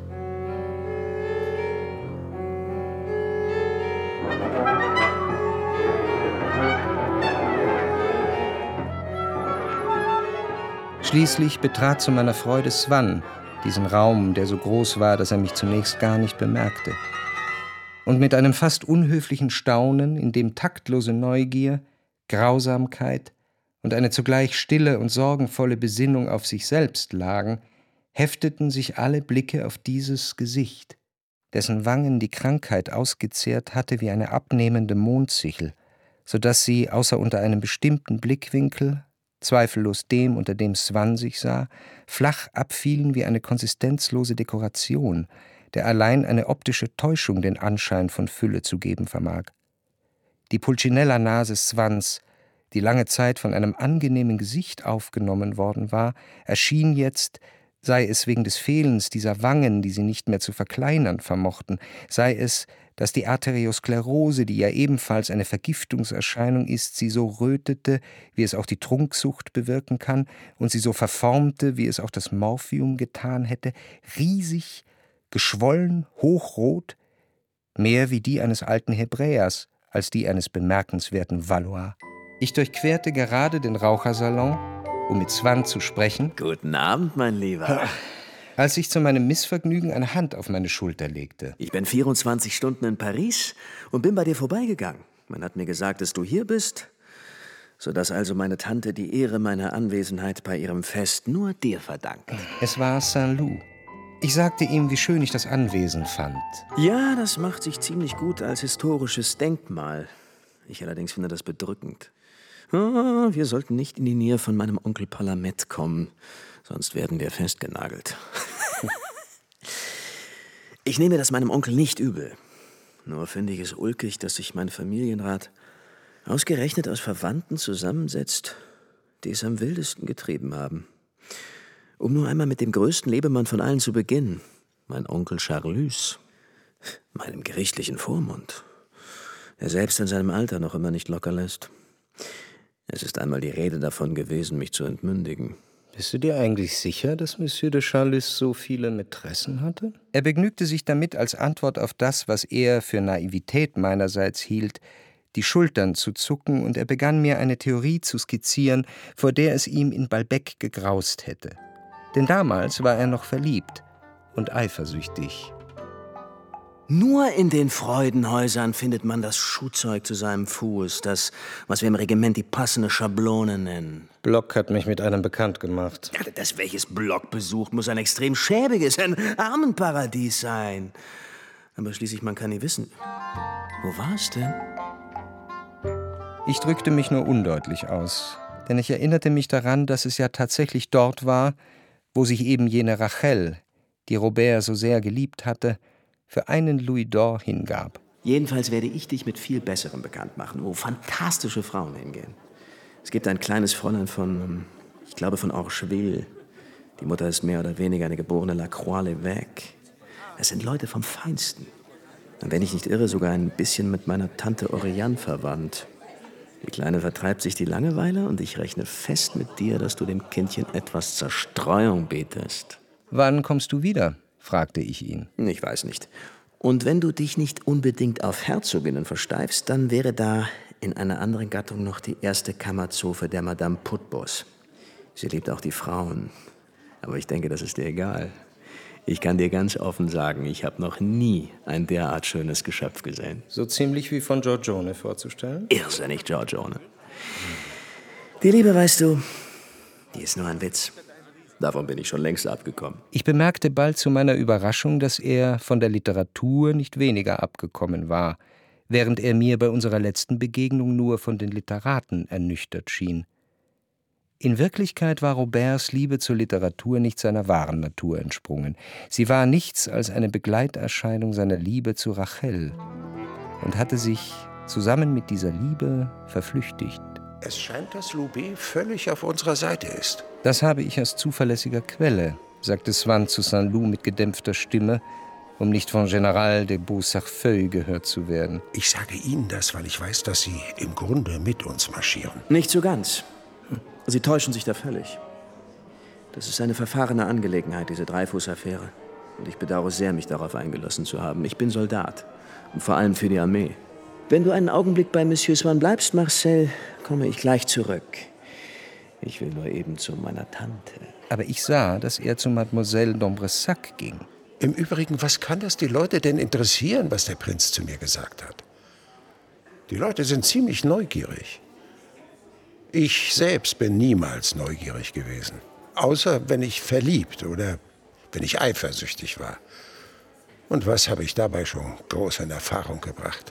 Schließlich betrat zu meiner Freude Swann diesen Raum, der so groß war, dass er mich zunächst gar nicht bemerkte. Und mit einem fast unhöflichen Staunen, in dem taktlose Neugier, Grausamkeit und eine zugleich stille und sorgenvolle Besinnung auf sich selbst lagen, hefteten sich alle Blicke auf dieses Gesicht, dessen Wangen die Krankheit ausgezehrt hatte wie eine abnehmende Mondsichel, so dass sie, außer unter einem bestimmten Blickwinkel, zweifellos dem, unter dem Swann sich sah, flach abfielen wie eine konsistenzlose Dekoration, der allein eine optische Täuschung den Anschein von Fülle zu geben vermag. Die Pulcinella-Nase Swanns, die lange Zeit von einem angenehmen Gesicht aufgenommen worden war, erschien jetzt, sei es wegen des Fehlens dieser Wangen, die sie nicht mehr zu verkleinern vermochten, sei es, dass die Arteriosklerose, die ja ebenfalls eine Vergiftungserscheinung ist, sie so rötete, wie es auch die Trunksucht bewirken kann, und sie so verformte, wie es auch das Morphium getan hätte, riesig, geschwollen, hochrot, mehr wie die eines alten Hebräers als die eines bemerkenswerten Valois. Ich durchquerte gerade den Rauchersalon, um mit Swann zu sprechen. Guten Abend, mein Lieber. Als ich zu meinem Missvergnügen eine Hand auf meine Schulter legte. Ich bin vierundzwanzig Stunden in Paris und bin bei dir vorbeigegangen. Man hat mir gesagt, dass du hier bist, sodass also meine Tante die Ehre meiner Anwesenheit bei ihrem Fest nur dir verdankt. Es war Saint-Loup. Ich sagte ihm, wie schön ich das Anwesen fand. Ja, das macht sich ziemlich gut als historisches Denkmal. Ich allerdings finde das bedrückend. Oh, wir sollten nicht in die Nähe von meinem Onkel Palamette kommen, sonst werden wir festgenagelt. Ich nehme das meinem Onkel nicht übel. Nur finde ich es ulkig, dass sich mein Familienrat ausgerechnet aus Verwandten zusammensetzt, die es am wildesten getrieben haben. Um nur einmal mit dem größten Lebemann von allen zu beginnen, mein Onkel Charlus, meinem gerichtlichen Vormund, der selbst in seinem Alter noch immer nicht locker lässt. Es ist einmal die Rede davon gewesen, mich zu entmündigen. Bist du dir eigentlich sicher, dass Monsieur de Charlus so viele Mätressen hatte? Er begnügte sich damit, als Antwort auf das, was er für Naivität meinerseits hielt, die Schultern zu zucken, und er begann mir eine Theorie zu skizzieren, vor der es ihm in Balbec gegraust hätte. Denn damals war er noch verliebt und eifersüchtig. Nur in den Freudenhäusern findet man das Schuhzeug zu seinem Fuß, das, was wir im Regiment die passende Schablone nennen. Block hat mich mit einem bekannt gemacht. Das, welches Block besucht, muss ein extrem schäbiges, ein Armenparadies sein. Aber schließlich, man kann nie wissen. Wo war es denn? Ich drückte mich nur undeutlich aus, denn ich erinnerte mich daran, dass es ja tatsächlich dort war, wo sich eben jene Rachel, die Robert so sehr geliebt hatte, für einen Louis d'Or hingab. Jedenfalls werde ich dich mit viel Besserem bekannt machen, wo fantastische Frauen hingehen. Es gibt ein kleines Fräulein von, ich glaube von Orcheville. Die Mutter ist mehr oder weniger eine geborene Lacroix-l'Évêque. Es sind Leute vom Feinsten. Und wenn ich nicht irre, sogar ein bisschen mit meiner Tante Oriane verwandt. Die Kleine vertreibt sich die Langeweile und ich rechne fest mit dir, dass du dem Kindchen etwas Zerstreuung bietest. Wann kommst du wieder? Fragte ich ihn. Ich weiß nicht. Und wenn du dich nicht unbedingt auf Herzoginnen versteifst, dann wäre da in einer anderen Gattung noch die erste Kammerzofe der Madame Putbus. Sie liebt auch die Frauen. Aber ich denke, das ist dir egal. Ich kann dir ganz offen sagen, ich habe noch nie ein derart schönes Geschöpf gesehen. So ziemlich wie von Giorgione vorzustellen? Irrsinnig, Giorgione. Die Liebe, weißt du, die ist nur ein Witz. Davon bin ich schon längst abgekommen. Ich bemerkte bald zu meiner Überraschung, dass er von der Literatur nicht weniger abgekommen war, während er mir bei unserer letzten Begegnung nur von den Literaten ernüchtert schien. In Wirklichkeit war Roberts Liebe zur Literatur nicht seiner wahren Natur entsprungen. Sie war nichts als eine Begleiterscheinung seiner Liebe zu Rachel und hatte sich zusammen mit dieser Liebe verflüchtigt. Es scheint, dass Loubet völlig auf unserer Seite ist. Das habe ich aus zuverlässiger Quelle, sagte Swann zu Saint-Loup mit gedämpfter Stimme, um nicht von General de Beaucerfeuille gehört zu werden. Ich sage Ihnen das, weil ich weiß, dass Sie im Grunde mit uns marschieren. Nicht so ganz. Sie täuschen sich da völlig. Das ist eine verfahrene Angelegenheit, diese Dreyfus-Affäre. Und ich bedauere sehr, mich darauf eingelassen zu haben. Ich bin Soldat. Und vor allem für die Armee. Wenn du einen Augenblick bei Monsieur Swann bleibst, Marcel, komme ich gleich zurück. Ich will nur eben zu meiner Tante. Aber ich sah, dass er zu Mademoiselle d'Ambressac ging. Im Übrigen, was kann das die Leute denn interessieren, was der Prinz zu mir gesagt hat? Die Leute sind ziemlich neugierig. Ich selbst bin niemals neugierig gewesen. Außer wenn ich verliebt oder wenn ich eifersüchtig war. Und was habe ich dabei schon groß in Erfahrung gebracht?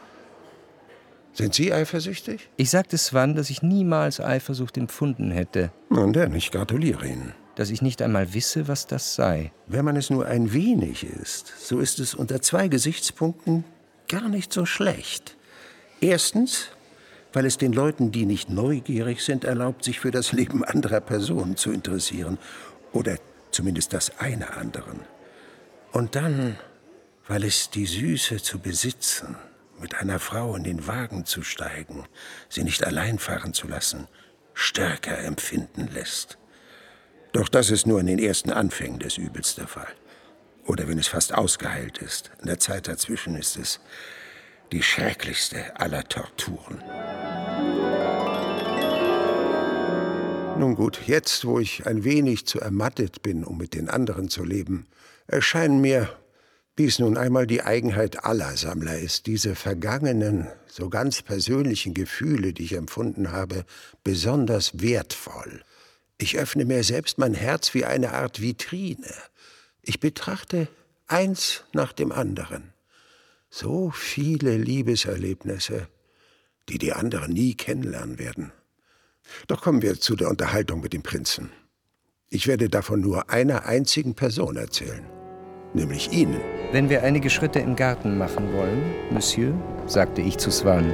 Sind Sie eifersüchtig? Ich sagte Swann, dass ich niemals Eifersucht empfunden hätte. Nun denn, ich gratuliere Ihnen. Dass ich nicht einmal wisse, was das sei. Wenn man es nur ein wenig ist, so ist es unter zwei Gesichtspunkten gar nicht so schlecht. Erstens, weil es den Leuten, die nicht neugierig sind, erlaubt, sich für das Leben anderer Personen zu interessieren. Oder zumindest das einer anderen. Und dann, weil es die Süße zu besitzen, mit einer Frau in den Wagen zu steigen, sie nicht allein fahren zu lassen, stärker empfinden lässt. Doch das ist nur in den ersten Anfängen des Übels der Fall. Oder wenn es fast ausgeheilt ist. In der Zeit dazwischen ist es die schrecklichste aller Torturen. Nun gut, jetzt, wo ich ein wenig zu ermattet bin, um mit den anderen zu leben, erscheinen mir, wie es nun einmal die Eigenheit aller Sammler ist, diese vergangenen, so ganz persönlichen Gefühle, die ich empfunden habe, besonders wertvoll. Ich öffne mir selbst mein Herz wie eine Art Vitrine. Ich betrachte eins nach dem anderen. So viele Liebeserlebnisse, die die anderen nie kennenlernen werden. Doch kommen wir zu der Unterhaltung mit dem Prinzen. Ich werde davon nur einer einzigen Person erzählen, nämlich Ihnen. Wenn wir einige Schritte im Garten machen wollen, Monsieur, sagte ich zu Swann.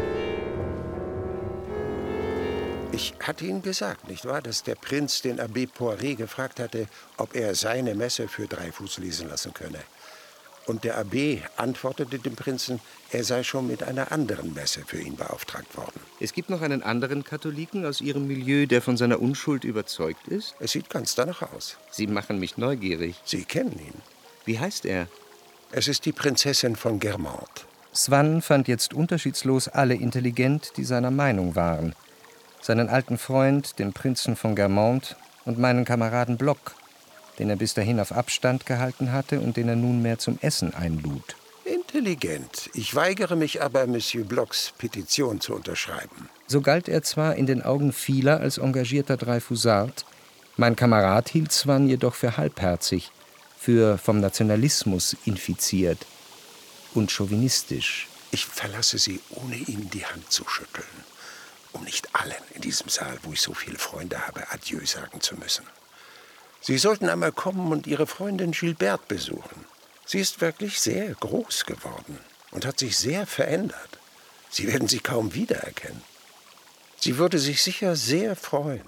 Ich hatte Ihnen gesagt, nicht wahr, dass der Prinz den Abbé Poiré gefragt hatte, ob er seine Messe für Dreyfus lesen lassen könne. Und der Abbé antwortete dem Prinzen, er sei schon mit einer anderen Messe für ihn beauftragt worden. Es gibt noch einen anderen Katholiken aus Ihrem Milieu, der von seiner Unschuld überzeugt ist? Es sieht ganz danach aus. Sie machen mich neugierig. Sie kennen ihn. Wie heißt er? Es ist die Prinzessin von Guermantes. Swann fand jetzt unterschiedslos alle intelligent, die seiner Meinung waren. Seinen alten Freund, den Prinzen von Guermantes, und meinen Kameraden Block, den er bis dahin auf Abstand gehalten hatte und den er nunmehr zum Essen einlud. Intelligent. Ich weigere mich aber, Monsieur Blocks Petition zu unterschreiben. So galt er zwar in den Augen vieler als engagierter Dreyfusard, mein Kamerad hielt Swann jedoch für halbherzig, für vom Nationalismus infiziert und chauvinistisch. Ich verlasse Sie, ohne Ihnen die Hand zu schütteln, um nicht allen in diesem Saal, wo ich so viele Freunde habe, Adieu sagen zu müssen. Sie sollten einmal kommen und Ihre Freundin Gilberte besuchen. Sie ist wirklich sehr groß geworden. und hat sich sehr verändert. Sie werden sie kaum wiedererkennen. Sie würde sich sicher sehr freuen.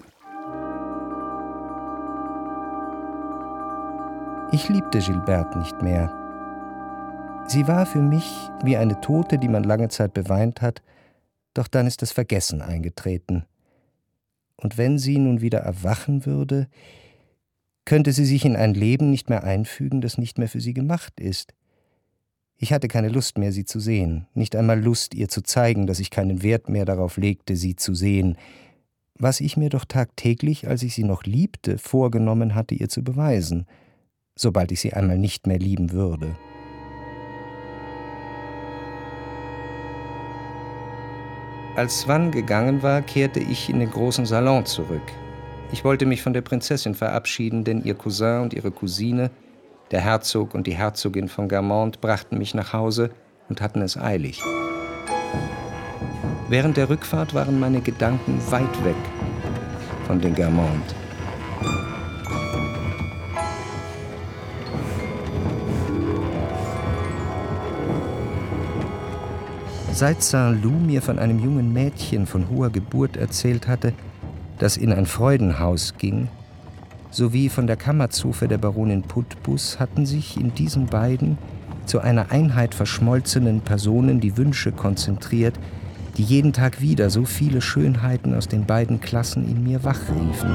Ich liebte Gilberte nicht mehr. Sie war für mich wie eine Tote, die man lange Zeit beweint hat, doch dann ist das Vergessen eingetreten. Und wenn sie nun wieder erwachen würde, könnte sie sich in ein Leben nicht mehr einfügen, das nicht mehr für sie gemacht ist. Ich hatte keine Lust mehr, sie zu sehen, nicht einmal Lust, ihr zu zeigen, dass ich keinen Wert mehr darauf legte, sie zu sehen, was ich mir doch tagtäglich, als ich sie noch liebte, vorgenommen hatte, ihr zu beweisen, sobald ich sie einmal nicht mehr lieben würde. Als Swann gegangen war, kehrte ich in den großen Salon zurück. Ich wollte mich von der Prinzessin verabschieden, denn ihr Cousin und ihre Cousine, der Herzog und die Herzogin von Guermantes, brachten mich nach Hause und hatten es eilig. Während der Rückfahrt waren meine Gedanken weit weg von den Guermantes. Seit Saint-Loup mir von einem jungen Mädchen von hoher Geburt erzählt hatte, das in ein Freudenhaus ging, sowie von der Kammerzofe der Baronin Putbus, hatten sich in diesen beiden zu einer Einheit verschmolzenen Personen die Wünsche konzentriert, die jeden Tag wieder so viele Schönheiten aus den beiden Klassen in mir wachriefen.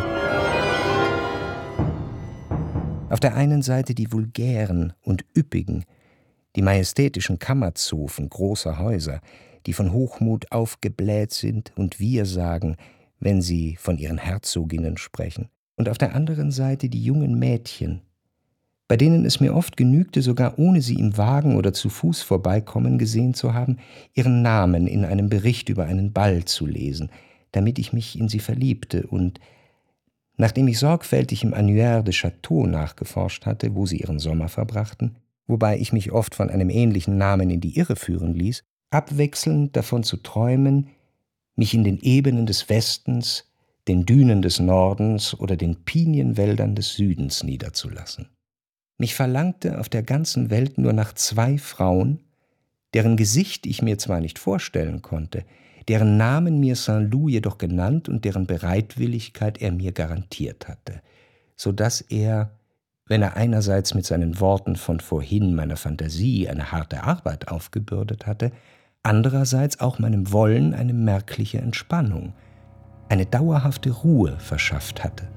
Auf der einen Seite die vulgären und üppigen, die majestätischen Kammerzofen großer Häuser, die von Hochmut aufgebläht sind und wir sagen, wenn sie von ihren Herzoginnen sprechen. Und auf der anderen Seite die jungen Mädchen, bei denen es mir oft genügte, sogar ohne sie im Wagen oder zu Fuß vorbeikommen gesehen zu haben, ihren Namen in einem Bericht über einen Ball zu lesen, damit ich mich in sie verliebte und, nachdem ich sorgfältig im Annuaire de Château nachgeforscht hatte, wo sie ihren Sommer verbrachten, wobei ich mich oft von einem ähnlichen Namen in die Irre führen ließ, abwechselnd davon zu träumen, mich in den Ebenen des Westens, den Dünen des Nordens oder den Pinienwäldern des Südens niederzulassen. Mich verlangte auf der ganzen Welt nur nach zwei Frauen, deren Gesicht ich mir zwar nicht vorstellen konnte, deren Namen mir Saint-Loup jedoch genannt und deren Bereitwilligkeit er mir garantiert hatte, so dass er, wenn er einerseits mit seinen Worten von vorhin meiner Fantasie eine harte Arbeit aufgebürdet hatte, andererseits auch meinem Wollen eine merkliche Entspannung, eine dauerhafte Ruhe verschafft hatte.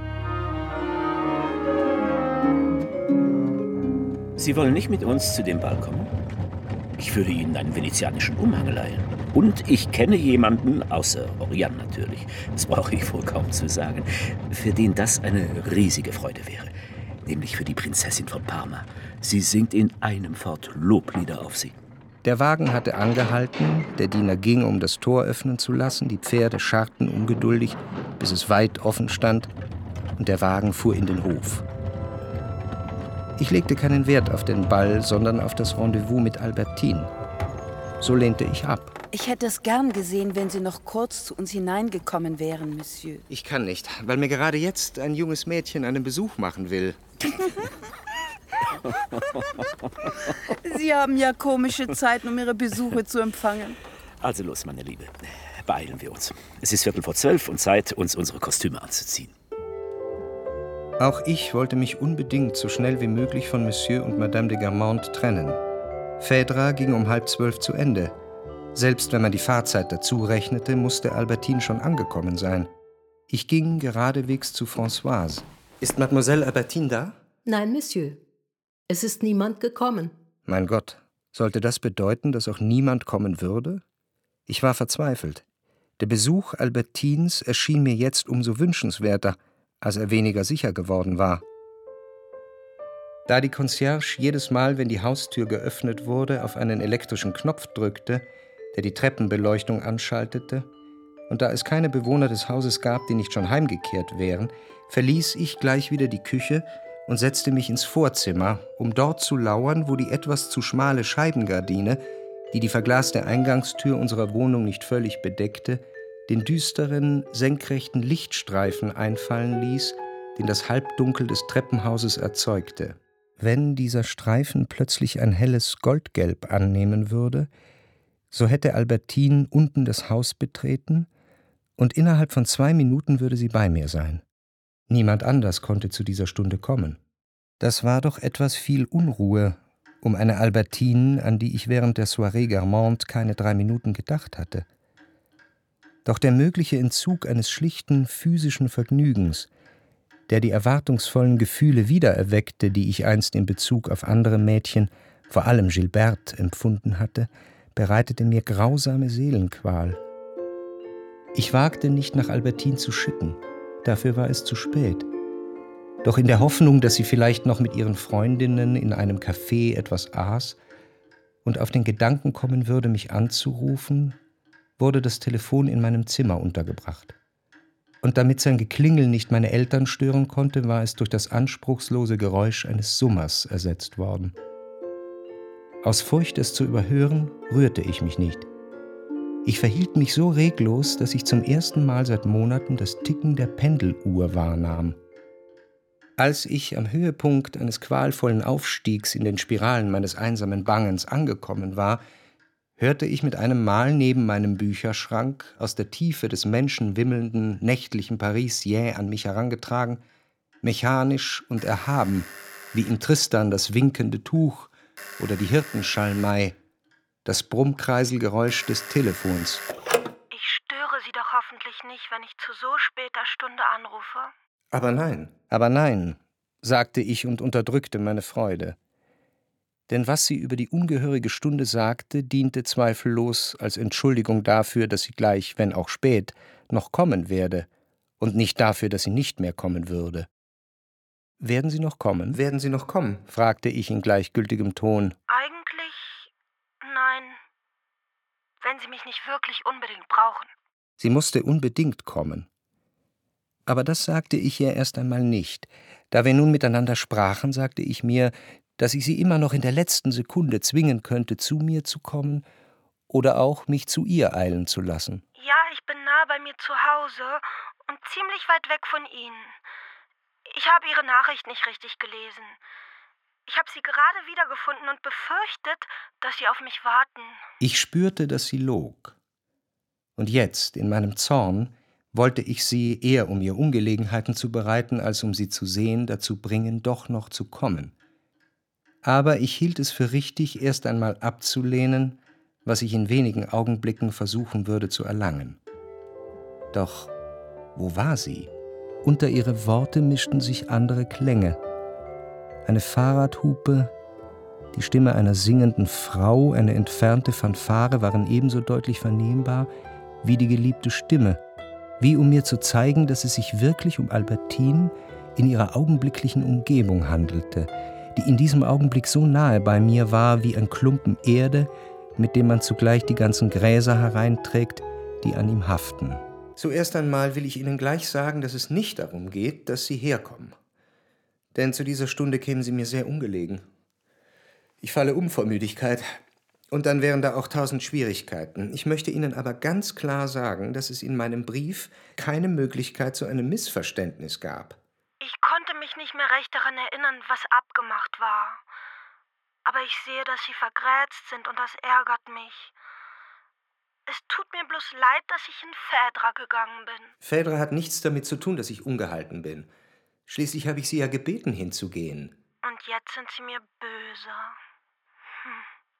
Sie wollen nicht mit uns zu dem Ball kommen? Ich würde Ihnen einen venezianischen Umhang leihen. Und ich kenne jemanden, außer Oriane natürlich, das brauche ich wohl kaum zu sagen, für den das eine riesige Freude wäre. Nämlich für die Prinzessin von Parma. Sie singt in einem Fort Loblieder auf sie. Der Wagen hatte angehalten, der Diener ging, um das Tor öffnen zu lassen, die Pferde scharrten ungeduldig, bis es weit offen stand, und der Wagen fuhr in den Hof. Ich legte keinen Wert auf den Ball, sondern auf das Rendezvous mit Albertine. So lehnte ich ab. Ich hätte es gern gesehen, wenn Sie noch kurz zu uns hineingekommen wären, Monsieur. Ich kann nicht, weil mir gerade jetzt ein junges Mädchen einen Besuch machen will. Sie haben ja komische Zeiten, um Ihre Besuche zu empfangen. Also los, meine Liebe, beeilen wir uns. Es ist Viertel vor zwölf und Zeit, uns unsere Kostüme anzuziehen. Auch ich wollte mich unbedingt so schnell wie möglich von Monsieur und Madame de Guermantes trennen. Phèdre ging um halb zwölf zu Ende. Selbst wenn man die Fahrzeit dazu rechnete, musste Albertine schon angekommen sein. Ich ging geradewegs zu Françoise. Ist Mademoiselle Albertine da? Nein, Monsieur. Es ist niemand gekommen. Mein Gott, sollte das bedeuten, dass auch niemand kommen würde? Ich war verzweifelt. Der Besuch Albertines erschien mir jetzt umso wünschenswerter, als er weniger sicher geworden war. Da die Concierge jedes Mal, wenn die Haustür geöffnet wurde, auf einen elektrischen Knopf drückte, der die Treppenbeleuchtung anschaltete, und da es keine Bewohner des Hauses gab, die nicht schon heimgekehrt wären, verließ ich gleich wieder die Küche und setzte mich ins Vorzimmer, um dort zu lauern, wo die etwas zu schmale Scheibengardine, die die verglaste Eingangstür unserer Wohnung nicht völlig bedeckte, den düsteren, senkrechten Lichtstreifen einfallen ließ, den das Halbdunkel des Treppenhauses erzeugte. Wenn dieser Streifen plötzlich ein helles Goldgelb annehmen würde, so hätte Albertine unten das Haus betreten, und innerhalb von zwei Minuten würde sie bei mir sein. Niemand anders konnte zu dieser Stunde kommen. Das war doch etwas viel Unruhe um eine Albertine, an die ich während der Soirée Guermantes keine drei Minuten gedacht hatte. Doch der mögliche Entzug eines schlichten physischen Vergnügens, der die erwartungsvollen Gefühle wiedererweckte, die ich einst in Bezug auf andere Mädchen, vor allem Gilberte, empfunden hatte, bereitete mir grausame Seelenqual. Ich wagte nicht, nach Albertine zu schicken, dafür war es zu spät. Doch in der Hoffnung, dass sie vielleicht noch mit ihren Freundinnen in einem Café etwas aß und auf den Gedanken kommen würde, mich anzurufen, wurde das Telefon in meinem Zimmer untergebracht. Und damit sein Geklingel nicht meine Eltern stören konnte, war es durch das anspruchslose Geräusch eines Summers ersetzt worden. Aus Furcht, es zu überhören, rührte ich mich nicht. Ich verhielt mich so reglos, dass ich zum ersten Mal seit Monaten das Ticken der Pendeluhr wahrnahm. Als ich am Höhepunkt eines qualvollen Aufstiegs in den Spiralen meines einsamen Bangens angekommen war, hörte ich mit einem Mal neben meinem Bücherschrank, aus der Tiefe des menschenwimmelnden, nächtlichen Paris jäh an mich herangetragen, mechanisch und erhaben, wie in Tristan das winkende Tuch oder die Hirtenschalmei, das Brummkreiselgeräusch des Telefons. Ich störe Sie doch hoffentlich nicht, wenn ich zu so später Stunde anrufe. Aber nein, aber nein, sagte ich und unterdrückte meine Freude. Denn was sie über die ungehörige Stunde sagte, diente zweifellos als Entschuldigung dafür, dass sie gleich, wenn auch spät, noch kommen werde, und nicht dafür, dass sie nicht mehr kommen würde. »Werden Sie noch kommen? Werden Sie noch kommen?« fragte ich in gleichgültigem Ton. Eigentlich nein, wenn Sie mich nicht wirklich unbedingt brauchen. Sie musste unbedingt kommen. Aber das sagte ich ihr erst einmal nicht. Da wir nun miteinander sprachen, sagte ich mir, dass ich sie immer noch in der letzten Sekunde zwingen könnte, zu mir zu kommen oder auch mich zu ihr eilen zu lassen. Ja, ich bin nah bei mir zu Hause und ziemlich weit weg von Ihnen. Ich habe Ihre Nachricht nicht richtig gelesen. Ich habe Sie gerade wiedergefunden und befürchtet, dass Sie auf mich warten. Ich spürte, dass sie log. Und jetzt, in meinem Zorn, wollte ich sie, eher um ihr Ungelegenheiten zu bereiten, als um sie zu sehen, dazu bringen, doch noch zu kommen. Aber ich hielt es für richtig, erst einmal abzulehnen, was ich in wenigen Augenblicken versuchen würde zu erlangen. Doch wo war sie? Unter ihre Worte mischten sich andere Klänge. Eine Fahrradhupe, die Stimme einer singenden Frau, eine entfernte Fanfare waren ebenso deutlich vernehmbar wie die geliebte Stimme, wie um mir zu zeigen, dass es sich wirklich um Albertine in ihrer augenblicklichen Umgebung handelte, die in diesem Augenblick so nahe bei mir war wie ein Klumpen Erde, mit dem man zugleich die ganzen Gräser hereinträgt, die an ihm haften. Zuerst einmal will ich Ihnen gleich sagen, dass es nicht darum geht, dass Sie herkommen. Denn zu dieser Stunde kämen Sie mir sehr ungelegen. Ich falle um vor Müdigkeit. Und dann wären da auch tausend Schwierigkeiten. Ich möchte Ihnen aber ganz klar sagen, dass es in meinem Brief keine Möglichkeit zu einem Missverständnis gab. Ich konnte mich nicht mehr recht daran erinnern, was abgemacht war. Aber ich sehe, dass Sie vergrätzt sind und das ärgert mich. Es tut mir bloß leid, dass ich in Phèdre gegangen bin. Phèdre hat nichts damit zu tun, dass ich ungehalten bin. Schließlich habe ich Sie ja gebeten, hinzugehen. Und jetzt sind Sie mir böse. Hm.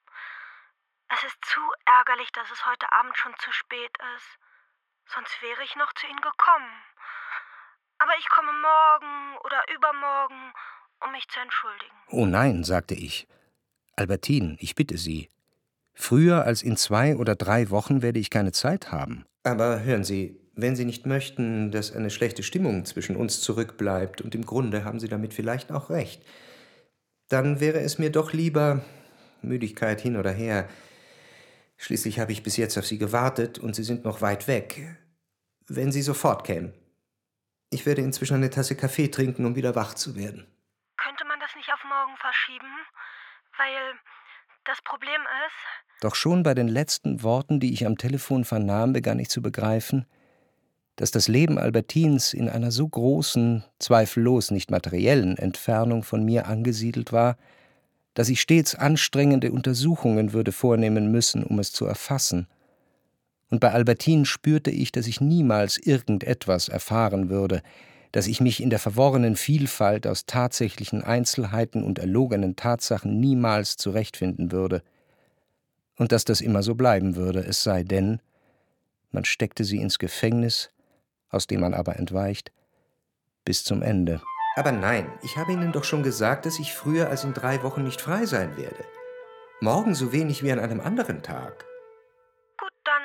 Es ist zu ärgerlich, dass es heute Abend schon zu spät ist. Sonst wäre ich noch zu Ihnen gekommen. Aber ich komme morgen oder übermorgen, um mich zu entschuldigen. Oh nein, sagte ich. Albertine, ich bitte Sie. Früher als in zwei oder drei Wochen werde ich keine Zeit haben. Aber hören Sie, wenn Sie nicht möchten, dass eine schlechte Stimmung zwischen uns zurückbleibt, und im Grunde haben Sie damit vielleicht auch recht, dann wäre es mir doch lieber, Müdigkeit hin oder her, schließlich habe ich bis jetzt auf Sie gewartet und Sie sind noch weit weg, wenn Sie sofort kämen. Ich werde inzwischen eine Tasse Kaffee trinken, um wieder wach zu werden. Könnte man das nicht auf morgen verschieben? Weil das Problem ist... Doch schon bei den letzten Worten, die ich am Telefon vernahm, begann ich zu begreifen, dass das Leben Albertines in einer so großen, zweifellos nicht materiellen Entfernung von mir angesiedelt war, dass ich stets anstrengende Untersuchungen würde vornehmen müssen, um es zu erfassen. Und bei Albertine spürte ich, dass ich niemals irgendetwas erfahren würde, dass ich mich in der verworrenen Vielfalt aus tatsächlichen Einzelheiten und erlogenen Tatsachen niemals zurechtfinden würde, und dass das immer so bleiben würde, es sei denn, man steckte sie ins Gefängnis, aus dem man aber entweicht, bis zum Ende. Aber nein, ich habe Ihnen doch schon gesagt, dass ich früher als in drei Wochen nicht frei sein werde. Morgen so wenig wie an einem anderen Tag. Gut, dann...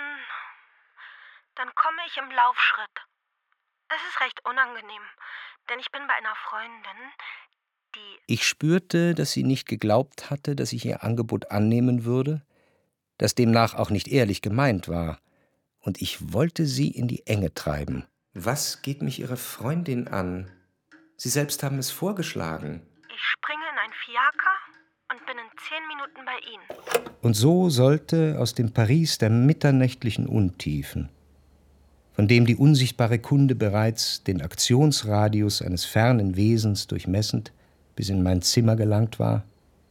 dann komme ich im Laufschritt. Es ist recht unangenehm, denn ich bin bei einer Freundin, die... Ich spürte, dass sie nicht geglaubt hatte, dass ich ihr Angebot annehmen würde, das demnach auch nicht ehrlich gemeint war, und ich wollte sie in die Enge treiben. Was geht mich Ihre Freundin an? Sie selbst haben es vorgeschlagen. Ich springe in ein Fiaker und bin in zehn Minuten bei Ihnen. Und so sollte aus dem Paris der mitternächtlichen Untiefen, von dem die unsichtbare Kunde bereits den Aktionsradius eines fernen Wesens durchmessend bis in mein Zimmer gelangt war,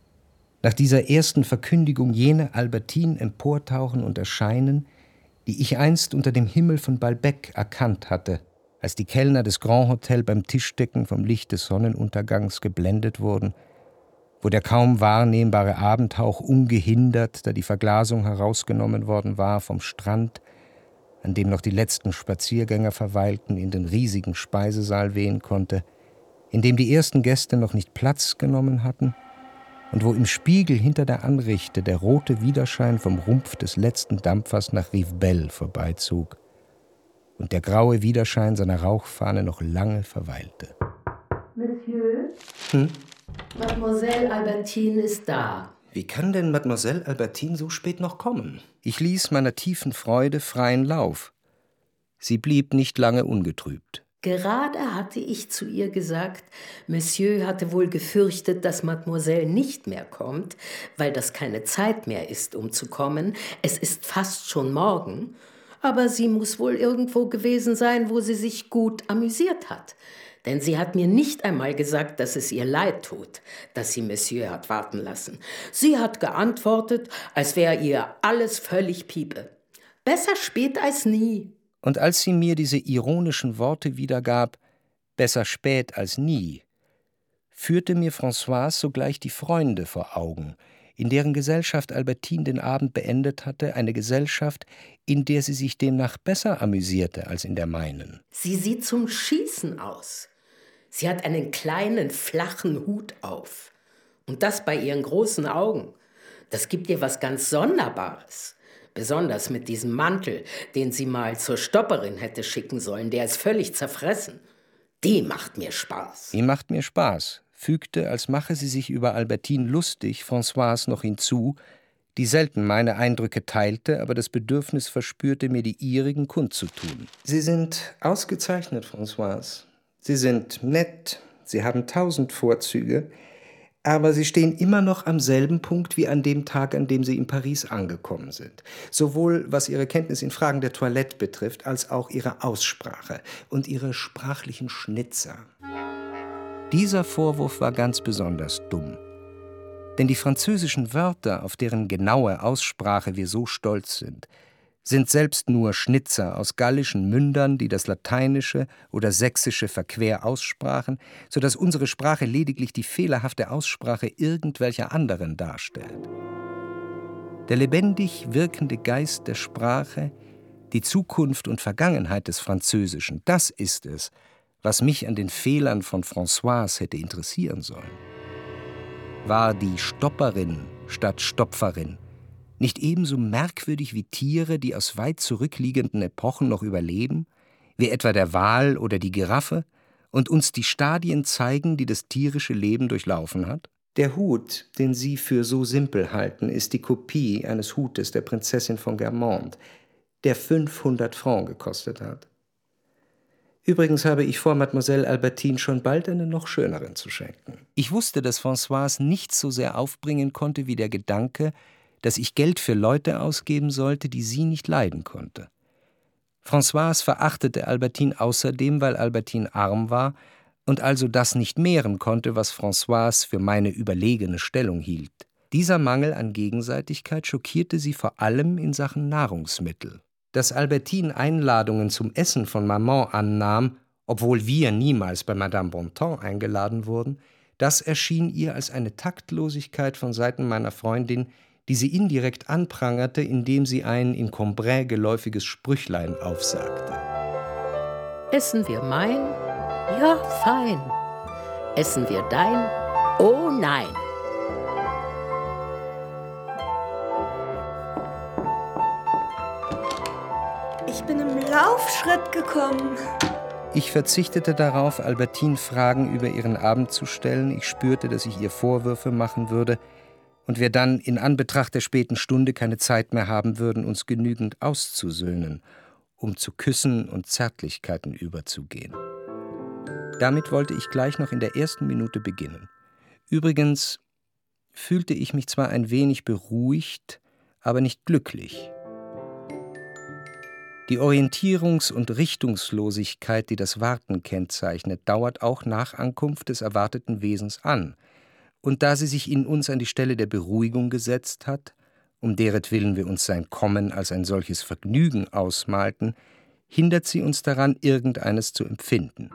nach dieser ersten Verkündigung jene Albertine emportauchen und erscheinen, die ich einst unter dem Himmel von Balbec erkannt hatte, als die Kellner des Grand Hotel beim Tischdecken vom Licht des Sonnenuntergangs geblendet wurden, wo der kaum wahrnehmbare Abendhauch ungehindert, da die Verglasung herausgenommen worden war, vom Strand, an dem noch die letzten Spaziergänger verweilten, in den riesigen Speisesaal wehen konnte, in dem die ersten Gäste noch nicht Platz genommen hatten und wo im Spiegel hinter der Anrichte der rote Widerschein vom Rumpf des letzten Dampfers nach Rivebelle vorbeizog und der graue Widerschein seiner Rauchfahne noch lange verweilte. Monsieur, Hm? Mademoiselle Albertine ist da. Wie kann denn Mademoiselle Albertine so spät noch kommen? Ich ließ meiner tiefen Freude freien Lauf. Sie blieb nicht lange ungetrübt. Gerade hatte ich zu ihr gesagt, Monsieur hatte wohl gefürchtet, dass Mademoiselle nicht mehr kommt, weil das keine Zeit mehr ist, um zu kommen. Es ist fast schon morgen, aber sie muss wohl irgendwo gewesen sein, wo sie sich gut amüsiert hat. Denn sie hat mir nicht einmal gesagt, dass es ihr leid tut, dass sie Monsieur hat warten lassen. Sie hat geantwortet, als wäre ihr alles völlig Piepe. Besser spät als nie. Und als sie mir diese ironischen Worte wiedergab, besser spät als nie, führte mir Françoise sogleich die Freunde vor Augen, in deren Gesellschaft Albertine den Abend beendet hatte, eine Gesellschaft, in der sie sich demnach besser amüsierte als in der meinen. Sie sieht zum Schießen aus. Sie hat einen kleinen, flachen Hut auf. Und das bei ihren großen Augen. Das gibt ihr was ganz Sonderbares. Besonders mit diesem Mantel, den sie mal zur Stopperin hätte schicken sollen. Der ist völlig zerfressen. Die macht mir Spaß. Die macht mir Spaß, fügte, als mache sie sich über Albertine lustig, Françoise noch hinzu, die selten meine Eindrücke teilte, aber das Bedürfnis verspürte, mir die ihrigen kundzutun. Sie sind ausgezeichnet, Françoise. Sie sind nett, Sie haben tausend Vorzüge, aber Sie stehen immer noch am selben Punkt wie an dem Tag, an dem Sie in Paris angekommen sind. Sowohl was Ihre Kenntnis in Fragen der Toilette betrifft, als auch Ihre Aussprache und Ihre sprachlichen Schnitzer. Dieser Vorwurf war ganz besonders dumm. Denn die französischen Wörter, auf deren genaue Aussprache wir so stolz sind, sind selbst nur Schnitzer aus gallischen Mündern, die das Lateinische oder Sächsische verquer aussprachen, so dass unsere Sprache lediglich die fehlerhafte Aussprache irgendwelcher anderen darstellt. Der lebendig wirkende Geist der Sprache, die Zukunft und Vergangenheit des Französischen, das ist es, was mich an den Fehlern von Françoise hätte interessieren sollen. War die Stopperin statt Stopferin nicht ebenso merkwürdig wie Tiere, die aus weit zurückliegenden Epochen noch überleben, wie etwa der Wal oder die Giraffe, und uns die Stadien zeigen, die das tierische Leben durchlaufen hat? Der Hut, den Sie für so simpel halten, ist die Kopie eines Hutes der Prinzessin von Guermantes, der fünfhundert Francs gekostet hat. Übrigens habe ich vor, Mademoiselle Albertine schon bald einen noch schöneren zu schenken. Ich wusste, dass Françoise nichts so sehr aufbringen konnte wie der Gedanke, dass ich Geld für Leute ausgeben sollte, die sie nicht leiden konnte. Françoise verachtete Albertine außerdem, weil Albertine arm war und also das nicht mehren konnte, was Françoise für meine überlegene Stellung hielt. Dieser Mangel an Gegenseitigkeit schockierte sie vor allem in Sachen Nahrungsmittel. Dass Albertine Einladungen zum Essen von Maman annahm, obwohl wir niemals bei Madame Bontemps eingeladen wurden, das erschien ihr als eine Taktlosigkeit von Seiten meiner Freundin, die sie indirekt anprangerte, indem sie ein in Combray geläufiges Sprüchlein aufsagte. Essen wir mein? Ja, fein. Essen wir dein? Oh nein. Ich bin im Laufschritt gekommen. Ich verzichtete darauf, Albertine Fragen über ihren Abend zu stellen. Ich spürte, dass ich ihr Vorwürfe machen würde und wir dann in Anbetracht der späten Stunde keine Zeit mehr haben würden, uns genügend auszusöhnen, um zu Küssen und Zärtlichkeiten überzugehen. Damit wollte ich gleich noch in der ersten Minute beginnen. Übrigens fühlte ich mich zwar ein wenig beruhigt, aber nicht glücklich. Die Orientierungs- und Richtungslosigkeit, die das Warten kennzeichnet, dauert auch nach Ankunft des erwarteten Wesens an. Und da sie sich in uns an die Stelle der Beruhigung gesetzt hat, um deretwillen wir uns sein Kommen als ein solches Vergnügen ausmalten, hindert sie uns daran, irgendeines zu empfinden.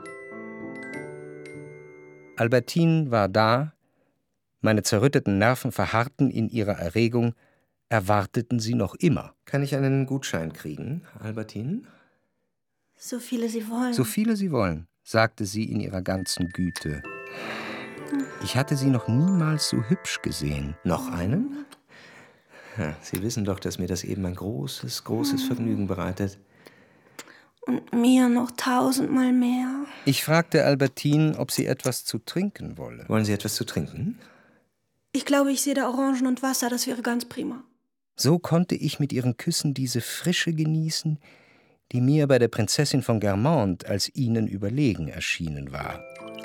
Albertine war da, meine zerrütteten Nerven verharrten in ihrer Erregung, erwarteten sie noch immer. Kann ich einen Gutschein kriegen, Albertine? So viele Sie wollen. So viele Sie wollen, sagte sie in ihrer ganzen Güte. Ich hatte sie noch niemals so hübsch gesehen. Noch einen? Ja, Sie wissen doch, dass mir das eben ein großes, großes Vergnügen bereitet. Und mir noch tausendmal mehr. Ich fragte Albertine, ob sie etwas zu trinken wolle. Wollen Sie etwas zu trinken? Ich glaube, ich sehe da Orangen und Wasser, das wäre ganz prima. So konnte ich mit ihren Küssen diese Frische genießen, die mir bei der Prinzessin von Guermantes als ihnen überlegen erschienen war.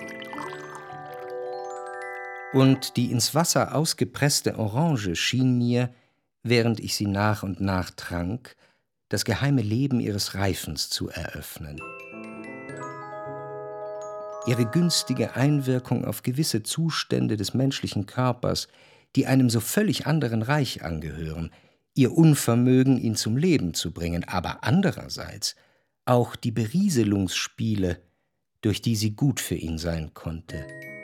Und die ins Wasser ausgepresste Orange schien mir, während ich sie nach und nach trank, das geheime Leben ihres Reifens zu eröffnen. Ihre günstige Einwirkung auf gewisse Zustände des menschlichen Körpers, die einem so völlig anderen Reich angehören, ihr Unvermögen, ihn zum Leben zu bringen, aber andererseits auch die Berieselungsspiele, durch die sie gut für ihn sein konnte.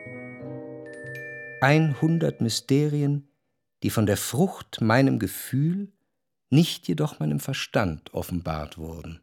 Einhundert Mysterien, die von der Frucht meinem Gefühl, nicht jedoch meinem Verstand offenbart wurden.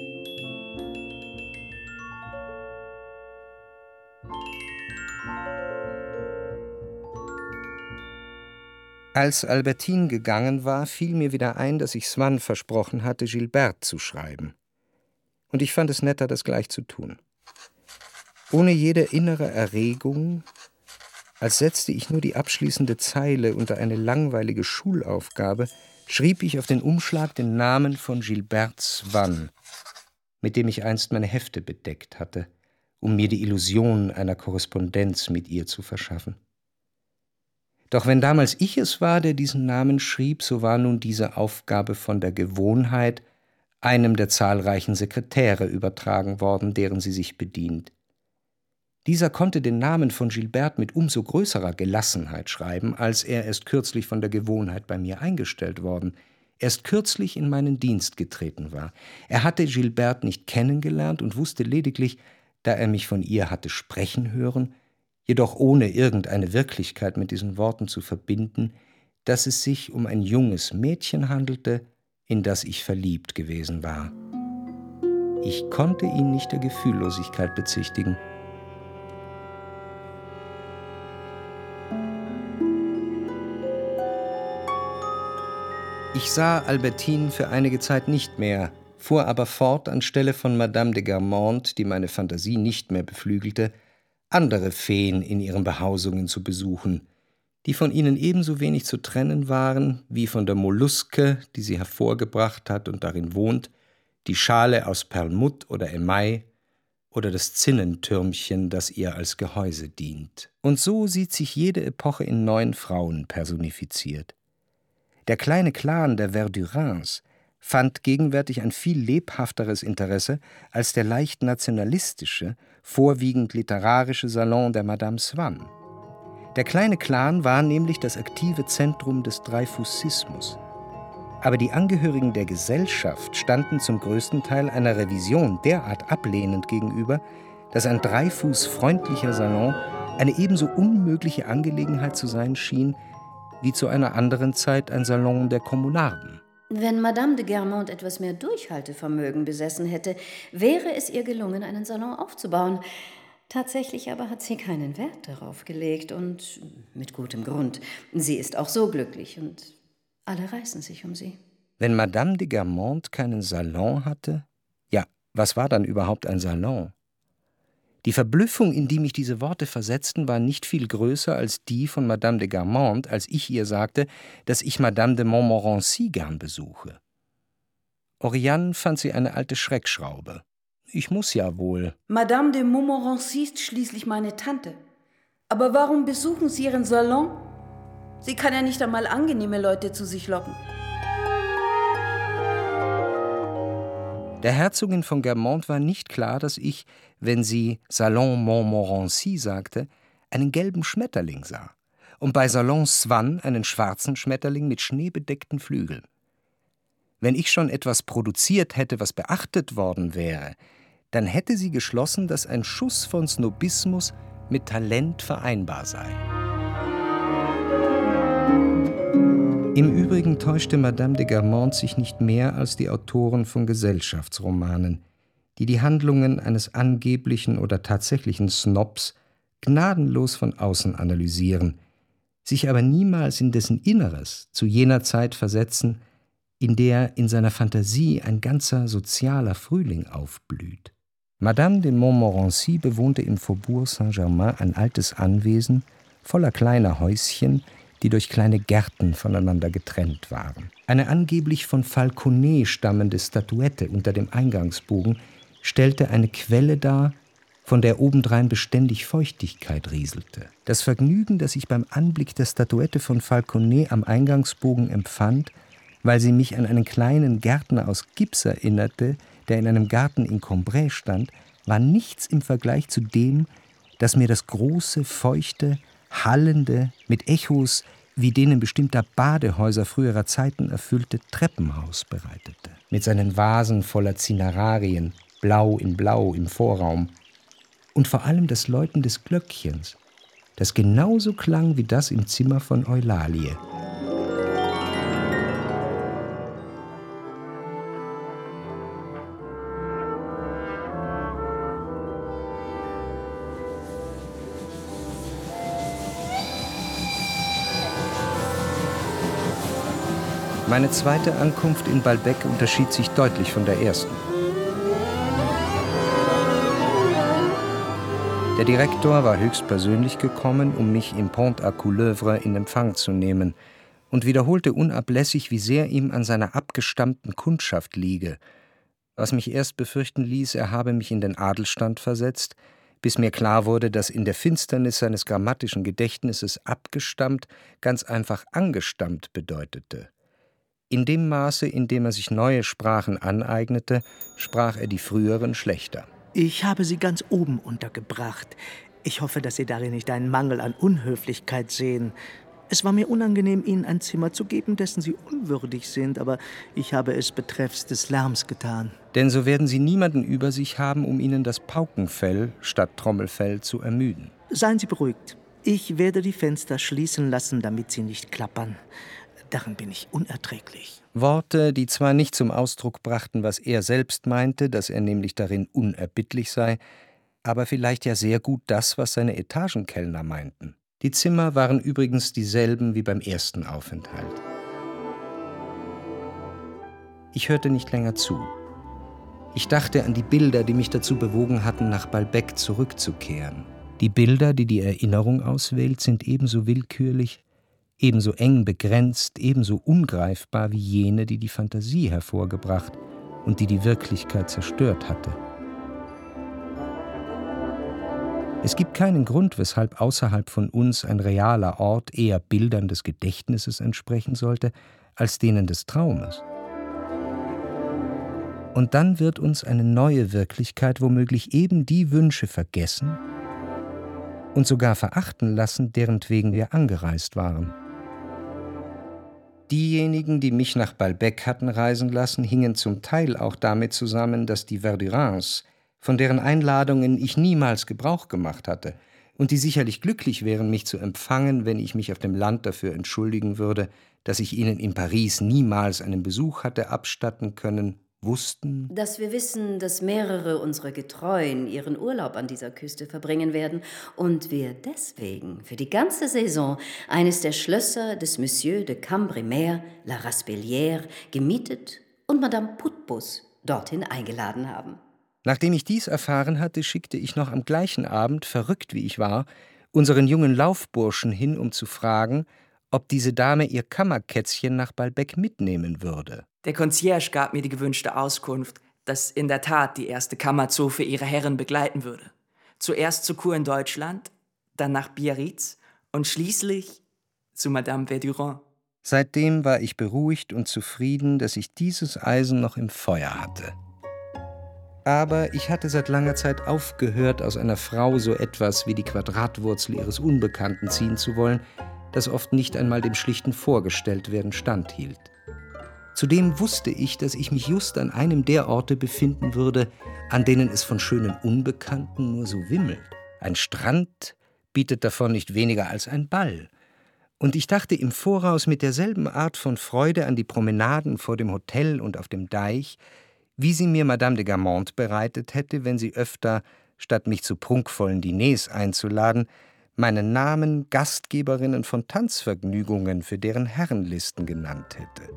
Als Albertine gegangen war, fiel mir wieder ein, dass ich Swann versprochen hatte, Gilberte zu schreiben. Und ich fand es netter, das gleich zu tun. Ohne jede innere Erregung, als setzte ich nur die abschließende Zeile unter eine langweilige Schulaufgabe, schrieb ich auf den Umschlag den Namen von Gilberte Swann, mit dem ich einst meine Hefte bedeckt hatte, um mir die Illusion einer Korrespondenz mit ihr zu verschaffen. Doch wenn damals ich es war, der diesen Namen schrieb, so war nun diese Aufgabe von der Gewohnheit einem der zahlreichen Sekretäre übertragen worden, deren sie sich bedient. Dieser konnte den Namen von Gilberte mit umso größerer Gelassenheit schreiben, als er erst kürzlich von der Gewohnheit bei mir eingestellt worden, erst kürzlich in meinen Dienst getreten war. Er hatte Gilberte nicht kennengelernt und wusste lediglich, da er mich von ihr hatte sprechen hören, jedoch ohne irgendeine Wirklichkeit mit diesen Worten zu verbinden, dass es sich um ein junges Mädchen handelte, in das ich verliebt gewesen war. Ich konnte ihn nicht der Gefühllosigkeit bezichtigen. Ich sah Albertine für einige Zeit nicht mehr, fuhr aber fort, anstelle von Madame de Guermantes, die meine Fantasie nicht mehr beflügelte, andere Feen in ihren Behausungen zu besuchen, die von ihnen ebenso wenig zu trennen waren, wie von der Molluske, die sie hervorgebracht hat und darin wohnt, die Schale aus Perlmutt oder Email oder das Zinnentürmchen, das ihr als Gehäuse dient. Und so sieht sich jede Epoche in neuen Frauen personifiziert. Der kleine Clan der Verdurins fand gegenwärtig ein viel lebhafteres Interesse als der leicht nationalistische, vorwiegend literarische Salon der Madame Swann. Der kleine Clan war nämlich das aktive Zentrum des Dreyfusismus. Aber die Angehörigen der Gesellschaft standen zum größten Teil einer Revision derart ablehnend gegenüber, dass ein Dreyfus-freundlicher Salon eine ebenso unmögliche Angelegenheit zu sein schien, wie zu einer anderen Zeit ein Salon der Kommunarden. Wenn Madame de Guermantes etwas mehr Durchhaltevermögen besessen hätte, wäre es ihr gelungen, einen Salon aufzubauen. Tatsächlich aber hat sie keinen Wert darauf gelegt und mit gutem Grund. Sie ist auch so glücklich und alle reißen sich um sie. Wenn Madame de Guermantes keinen Salon hatte, ja, was war dann überhaupt ein Salon? Die Verblüffung, in die mich diese Worte versetzten, war nicht viel größer als die von Madame de Guermantes, als ich ihr sagte, dass ich Madame de Montmorency gern besuche. Oriane fand sie eine alte Schreckschraube. Ich muss ja wohl. Madame de Montmorency ist schließlich meine Tante. Aber warum besuchen Sie Ihren Salon? Sie kann ja nicht einmal angenehme Leute zu sich locken. Der Herzogin von Guermantes war nicht klar, dass ich, wenn sie Salon Montmorency sagte, einen gelben Schmetterling sah und bei Salon Swann einen schwarzen Schmetterling mit schneebedeckten Flügeln. Wenn ich schon etwas produziert hätte, was beachtet worden wäre, dann hätte sie geschlossen, dass ein Schuss von Snobismus mit Talent vereinbar sei. Im Übrigen täuschte Madame de Guermantes sich nicht mehr als die Autoren von Gesellschaftsromanen, die die Handlungen eines angeblichen oder tatsächlichen Snobs gnadenlos von außen analysieren, sich aber niemals in dessen Inneres zu jener Zeit versetzen, in der in seiner Fantasie ein ganzer sozialer Frühling aufblüht. Madame de Montmorency bewohnte im Faubourg Saint-Germain ein altes Anwesen voller kleiner Häuschen, die durch kleine Gärten voneinander getrennt waren. Eine angeblich von Falconet stammende Statuette unter dem Eingangsbogen stellte eine Quelle dar, von der obendrein beständig Feuchtigkeit rieselte. Das Vergnügen, das ich beim Anblick der Statuette von Falconet am Eingangsbogen empfand, weil sie mich an einen kleinen Gärtner aus Gips erinnerte, der in einem Garten in Cambrai stand, war nichts im Vergleich zu dem, das mir das große, feuchte, hallende, mit Echos wie denen bestimmter Badehäuser früherer Zeiten erfüllte Treppenhaus bereitete. Mit seinen Vasen voller Cinerarien, blau in blau im Vorraum. Und vor allem das Läuten des Glöckchens, das genauso klang wie das im Zimmer von Eulalie. Meine zweite Ankunft in Balbec unterschied sich deutlich von der ersten. Der Direktor war höchstpersönlich gekommen, um mich im Pont à Couleuvre in Empfang zu nehmen, und wiederholte unablässig, wie sehr ihm an seiner abgestammten Kundschaft liege, was mich erst befürchten ließ, er habe mich in den Adelstand versetzt, bis mir klar wurde, dass in der Finsternis seines grammatischen Gedächtnisses abgestammt ganz einfach angestammt bedeutete. In dem Maße, in dem er sich neue Sprachen aneignete, sprach er die früheren schlechter. Ich habe Sie ganz oben untergebracht. Ich hoffe, dass Sie darin nicht einen Mangel an Unhöflichkeit sehen. Es war mir unangenehm, Ihnen ein Zimmer zu geben, dessen Sie unwürdig sind, aber ich habe es betreffs des Lärms getan. Denn so werden Sie niemanden über sich haben, um Ihnen das Paukenfell statt Trommelfell zu ermüden. Seien Sie beruhigt. Ich werde die Fenster schließen lassen, damit sie nicht klappern. Darin bin ich unerträglich. Worte, die zwar nicht zum Ausdruck brachten, was er selbst meinte, dass er nämlich darin unerbittlich sei, aber vielleicht ja sehr gut das, was seine Etagenkellner meinten. Die Zimmer waren übrigens dieselben wie beim ersten Aufenthalt. Ich hörte nicht länger zu. Ich dachte an die Bilder, die mich dazu bewogen hatten, nach Balbec zurückzukehren. Die Bilder, die die Erinnerung auswählt, sind ebenso willkürlich, ebenso eng begrenzt, ebenso ungreifbar wie jene, die die Fantasie hervorgebracht und die die Wirklichkeit zerstört hatte. Es gibt keinen Grund, weshalb außerhalb von uns ein realer Ort eher Bildern des Gedächtnisses entsprechen sollte, als denen des Traumes. Und dann wird uns eine neue Wirklichkeit womöglich eben die Wünsche vergessen und sogar verachten lassen, derentwegen wir angereist waren. Diejenigen, die mich nach Balbec hatten reisen lassen, hingen zum Teil auch damit zusammen, dass die Verdurins, von deren Einladungen ich niemals Gebrauch gemacht hatte und die sicherlich glücklich wären, mich zu empfangen, wenn ich mich auf dem Land dafür entschuldigen würde, dass ich ihnen in Paris niemals einen Besuch hatte abstatten können, wussten, dass wir wissen, dass mehrere unserer Getreuen ihren Urlaub an dieser Küste verbringen werden und wir deswegen für die ganze Saison eines der Schlösser des Monsieur de Cambremer, La Raspellière, gemietet und Madame Putbus dorthin eingeladen haben. Nachdem ich dies erfahren hatte, schickte ich noch am gleichen Abend, verrückt wie ich war, unseren jungen Laufburschen hin, um zu fragen, ob diese Dame ihr Kammerkätzchen nach Balbec mitnehmen würde. Der Concierge gab mir die gewünschte Auskunft, dass in der Tat die erste Kammerzofe ihre Herren begleiten würde. Zuerst zur Kur in Deutschland, dann nach Biarritz und schließlich zu Madame Verdurin. Seitdem war ich beruhigt und zufrieden, dass ich dieses Eisen noch im Feuer hatte. Aber ich hatte seit langer Zeit aufgehört, aus einer Frau so etwas wie die Quadratwurzel ihres Unbekannten ziehen zu wollen, das oft nicht einmal dem schlichten Vorgestelltwerden standhielt. Zudem wusste ich, dass ich mich just an einem der Orte befinden würde, an denen es von schönen Unbekannten nur so wimmelt. Ein Strand bietet davon nicht weniger als ein Ball. Und ich dachte im Voraus mit derselben Art von Freude an die Promenaden vor dem Hotel und auf dem Deich, wie sie mir Madame de Guermantes bereitet hätte, wenn sie öfter, statt mich zu prunkvollen Diners einzuladen, meinen Namen Gastgeberinnen von Tanzvergnügungen für deren Herrenlisten genannt hätte.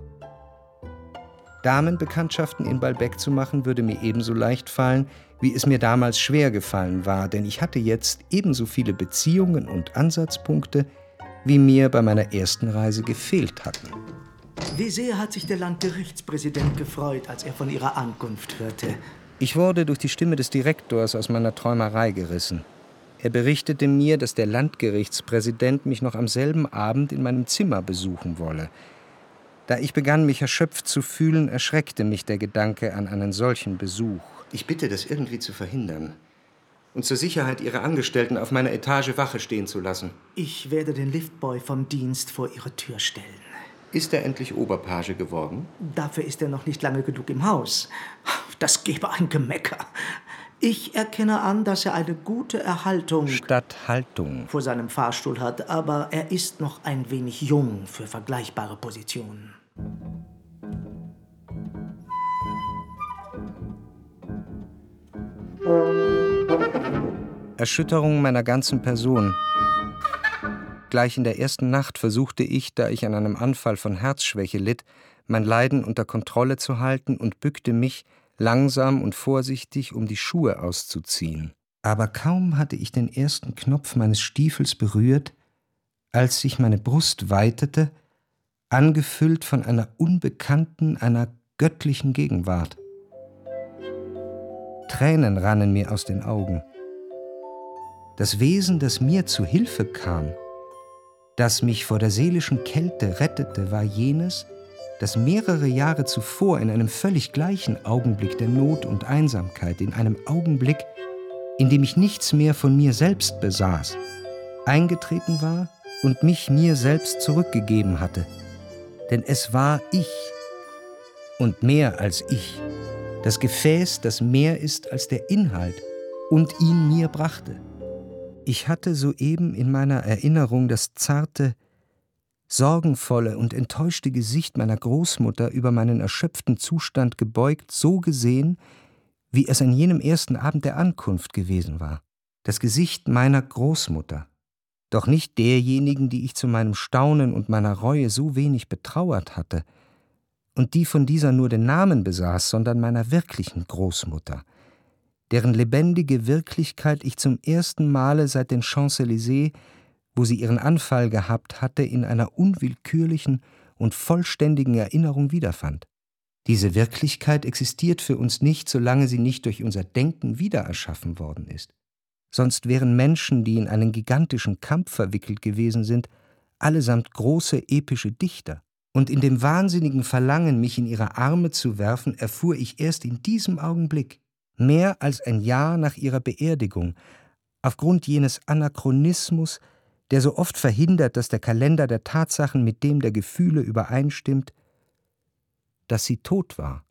Damenbekanntschaften in Balbec zu machen, würde mir ebenso leicht fallen, wie es mir damals schwer gefallen war, denn ich hatte jetzt ebenso viele Beziehungen und Ansatzpunkte, wie mir bei meiner ersten Reise gefehlt hatten. Wie sehr hat sich der Landgerichtspräsident gefreut, als er von Ihrer Ankunft hörte? Ich wurde durch die Stimme des Direktors aus meiner Träumerei gerissen. Er berichtete mir, dass der Landgerichtspräsident mich noch am selben Abend in meinem Zimmer besuchen wolle. Da ich begann, mich erschöpft zu fühlen, erschreckte mich der Gedanke an einen solchen Besuch. Ich bitte, das irgendwie zu verhindern und zur Sicherheit Ihrer Angestellten auf meiner Etage Wache stehen zu lassen. Ich werde den Liftboy vom Dienst vor Ihre Tür stellen. Ist er endlich Oberpage geworden? Dafür ist er noch nicht lange genug im Haus. Das gäbe ein Gemecker. Ich erkenne an, dass er eine gute Erhaltung statt Haltung vor seinem Fahrstuhl hat, aber er ist noch ein wenig jung für vergleichbare Positionen. Erschütterung meiner ganzen Person. Gleich in der ersten Nacht versuchte ich, da ich an einem Anfall von Herzschwäche litt, mein Leiden unter Kontrolle zu halten und bückte mich, langsam und vorsichtig, um die Schuhe auszuziehen. Aber kaum hatte ich den ersten Knopf meines Stiefels berührt, als sich meine Brust weitete, angefüllt von einer unbekannten, einer göttlichen Gegenwart. Tränen rannen mir aus den Augen. Das Wesen, das mir zu Hilfe kam, das mich vor der seelischen Kälte rettete, war jenes, das mehrere Jahre zuvor in einem völlig gleichen Augenblick der Not und Einsamkeit, in einem Augenblick, in dem ich nichts mehr von mir selbst besaß, eingetreten war und mich mir selbst zurückgegeben hatte. Denn es war ich und mehr als ich, das Gefäß, das mehr ist als der Inhalt und ihn mir brachte. Ich hatte soeben in meiner Erinnerung das zarte, sorgenvolle und enttäuschte Gesicht meiner Großmutter über meinen erschöpften Zustand gebeugt so gesehen, wie es an jenem ersten Abend der Ankunft gewesen war. Das Gesicht meiner Großmutter, doch nicht derjenigen, die ich zu meinem Staunen und meiner Reue so wenig betrauert hatte und die von dieser nur den Namen besaß, sondern meiner wirklichen Großmutter, deren lebendige Wirklichkeit ich zum ersten Male seit den Champs-Élysées, wo sie ihren Anfall gehabt hatte, in einer unwillkürlichen und vollständigen Erinnerung wiederfand. Diese Wirklichkeit existiert für uns nicht, solange sie nicht durch unser Denken wiedererschaffen worden ist. Sonst wären Menschen, die in einen gigantischen Kampf verwickelt gewesen sind, allesamt große epische Dichter. Und in dem wahnsinnigen Verlangen, mich in ihre Arme zu werfen, erfuhr ich erst in diesem Augenblick, mehr als ein Jahr nach ihrer Beerdigung, aufgrund jenes Anachronismus, der so oft verhindert, dass der Kalender der Tatsachen mit dem der Gefühle übereinstimmt, dass sie tot war.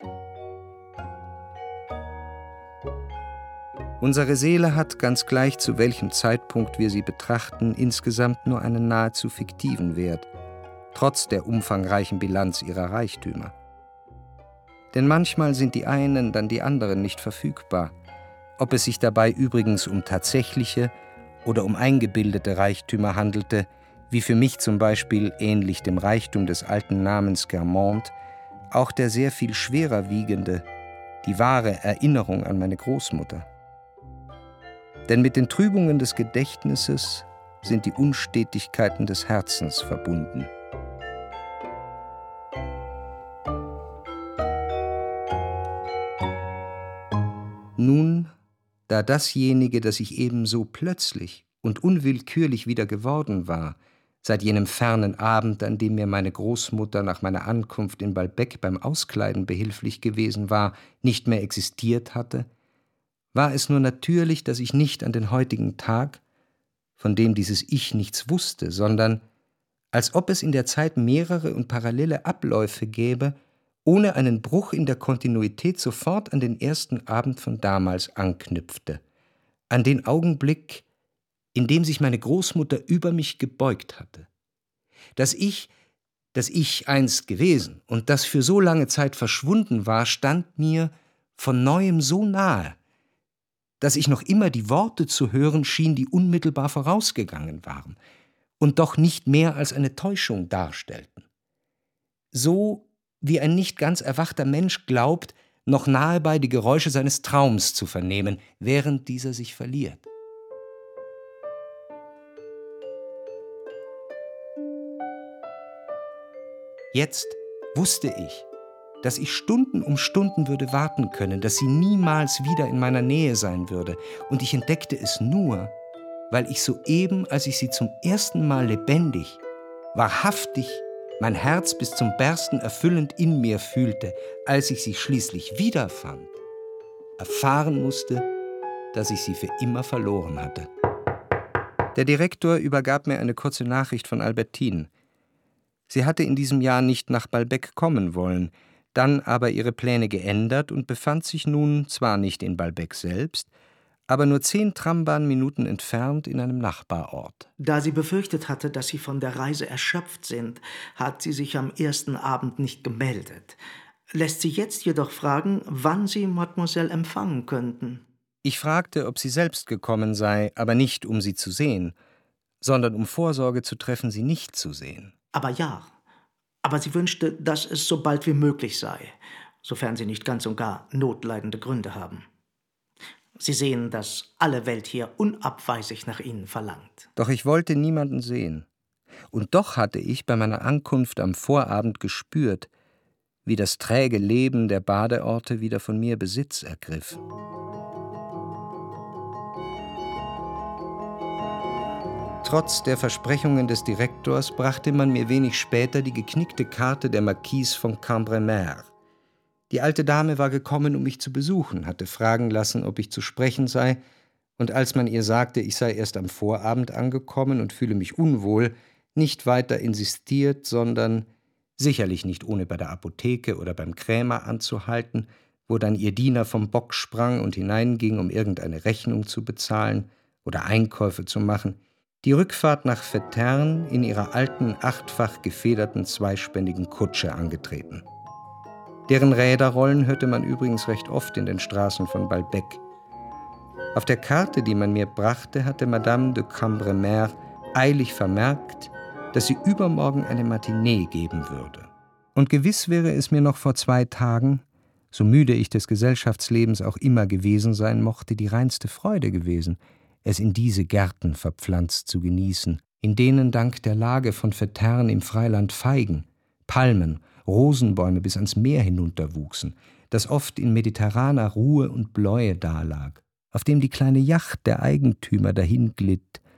Unsere Seele hat, ganz gleich zu welchem Zeitpunkt wir sie betrachten, insgesamt nur einen nahezu fiktiven Wert, trotz der umfangreichen Bilanz ihrer Reichtümer. Denn manchmal sind die einen, dann die anderen nicht verfügbar, ob es sich dabei übrigens um tatsächliche oder um eingebildete Reichtümer handelte, wie für mich zum Beispiel, ähnlich dem Reichtum des alten Namens Guermantes, auch der sehr viel schwerer wiegende, die wahre Erinnerung an meine Großmutter. Denn mit den Trübungen des Gedächtnisses sind die Unstetigkeiten des Herzens verbunden. Nun, da dasjenige, das ich ebenso plötzlich und unwillkürlich wieder geworden war, seit jenem fernen Abend, an dem mir meine Großmutter nach meiner Ankunft in Balbec beim Auskleiden behilflich gewesen war, nicht mehr existiert hatte, war es nur natürlich, dass ich nicht an den heutigen Tag, von dem dieses Ich nichts wusste, sondern, als ob es in der Zeit mehrere und parallele Abläufe gäbe, ohne einen Bruch in der Kontinuität sofort an den ersten Abend von damals anknüpfte, an den Augenblick, in dem sich meine Großmutter über mich gebeugt hatte. Das Ich, das Ich einst gewesen und das für so lange Zeit verschwunden war, stand mir von Neuem so nahe, dass ich noch immer die Worte zu hören schien, die unmittelbar vorausgegangen waren und doch nicht mehr als eine Täuschung darstellten. So wie ein nicht ganz erwachter Mensch glaubt, noch nahebei die Geräusche seines Traums zu vernehmen, während dieser sich verliert. Jetzt wusste ich, dass ich Stunden um Stunden würde warten können, dass sie niemals wieder in meiner Nähe sein würde, und ich entdeckte es nur, weil ich soeben, als ich sie zum ersten Mal lebendig, wahrhaftig, mein Herz bis zum Bersten erfüllend in mir fühlte, als ich sie schließlich wiederfand, erfahren musste, dass ich sie für immer verloren hatte. Der Direktor übergab mir eine kurze Nachricht von Albertine. Sie hatte in diesem Jahr nicht nach Balbec kommen wollen, dann aber ihre Pläne geändert und befand sich nun zwar nicht in Balbec selbst, aber nur zehn Trambahnminuten entfernt in einem Nachbarort. Da sie befürchtet hatte, dass sie von der Reise erschöpft sind, hat sie sich am ersten Abend nicht gemeldet. Lässt sie jetzt jedoch fragen, wann sie Mademoiselle empfangen könnten. Ich fragte, ob sie selbst gekommen sei, aber nicht, um sie zu sehen, sondern um Vorsorge zu treffen, sie nicht zu sehen. Aber ja, aber sie wünschte, dass es so bald wie möglich sei, sofern sie nicht ganz und gar notleidende Gründe haben. Sie sehen, dass alle Welt hier unabweisig nach ihnen verlangt. Doch ich wollte niemanden sehen. Und doch hatte ich bei meiner Ankunft am Vorabend gespürt, wie das träge Leben der Badeorte wieder von mir Besitz ergriff. Trotz der Versprechungen des Direktors brachte man mir wenig später die geknickte Karte der Marquise von Cambremer. Die alte Dame war gekommen, um mich zu besuchen, hatte fragen lassen, ob ich zu sprechen sei, und als man ihr sagte, ich sei erst am Vorabend angekommen und fühle mich unwohl, nicht weiter insistiert, sondern, sicherlich nicht ohne bei der Apotheke oder beim Krämer anzuhalten, wo dann ihr Diener vom Bock sprang und hineinging, um irgendeine Rechnung zu bezahlen oder Einkäufe zu machen, die Rückfahrt nach Fettern in ihrer alten, achtfach gefederten, zweispännigen Kutsche angetreten. Deren Räderrollen hörte man übrigens recht oft in den Straßen von Balbec. Auf der Karte, die man mir brachte, hatte Madame de Cambremer eilig vermerkt, dass sie übermorgen eine Matinee geben würde. Und gewiss wäre es mir noch vor zwei Tagen, so müde ich des Gesellschaftslebens auch immer gewesen sein mochte, die reinste Freude gewesen, es in diese Gärten verpflanzt zu genießen, in denen dank der Lage von Fettern im Freiland Feigen, Palmen, Rosenbäume bis ans Meer hinunterwuchsen, das oft in mediterraner Ruhe und Bläue dalag, auf dem die kleine Yacht der Eigentümer dahinglitt,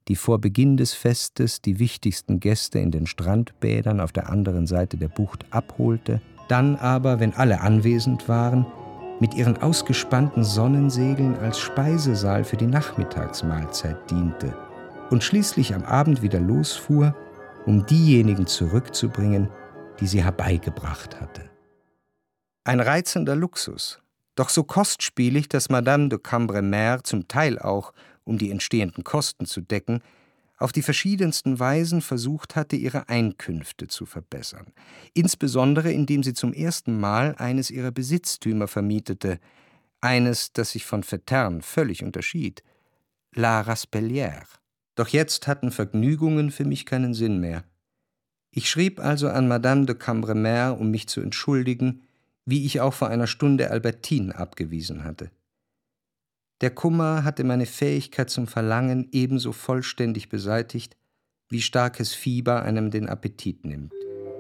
die vor Beginn des Festes die wichtigsten Gäste in den Strandbädern auf der anderen Seite der Bucht abholte, dann aber, wenn alle anwesend waren, mit ihren ausgespannten Sonnensegeln als Speisesaal für die Nachmittagsmahlzeit diente und schließlich am Abend wieder losfuhr, um diejenigen zurückzubringen, die sie herbeigebracht hatte. Ein reizender Luxus, doch so kostspielig, dass Madame de Cambremer zum Teil auch, um die entstehenden Kosten zu decken, auf die verschiedensten Weisen versucht hatte, ihre Einkünfte zu verbessern, insbesondere indem sie zum ersten Mal eines ihrer Besitztümer vermietete, eines, das sich von Vettern völlig unterschied, La Raspellière. Doch jetzt hatten Vergnügungen für mich keinen Sinn mehr. Ich schrieb also an Madame de Cambremer, um mich zu entschuldigen, wie ich auch vor einer Stunde Albertine abgewiesen hatte. Der Kummer hatte meine Fähigkeit zum Verlangen ebenso vollständig beseitigt, wie starkes Fieber einem den Appetit nimmt.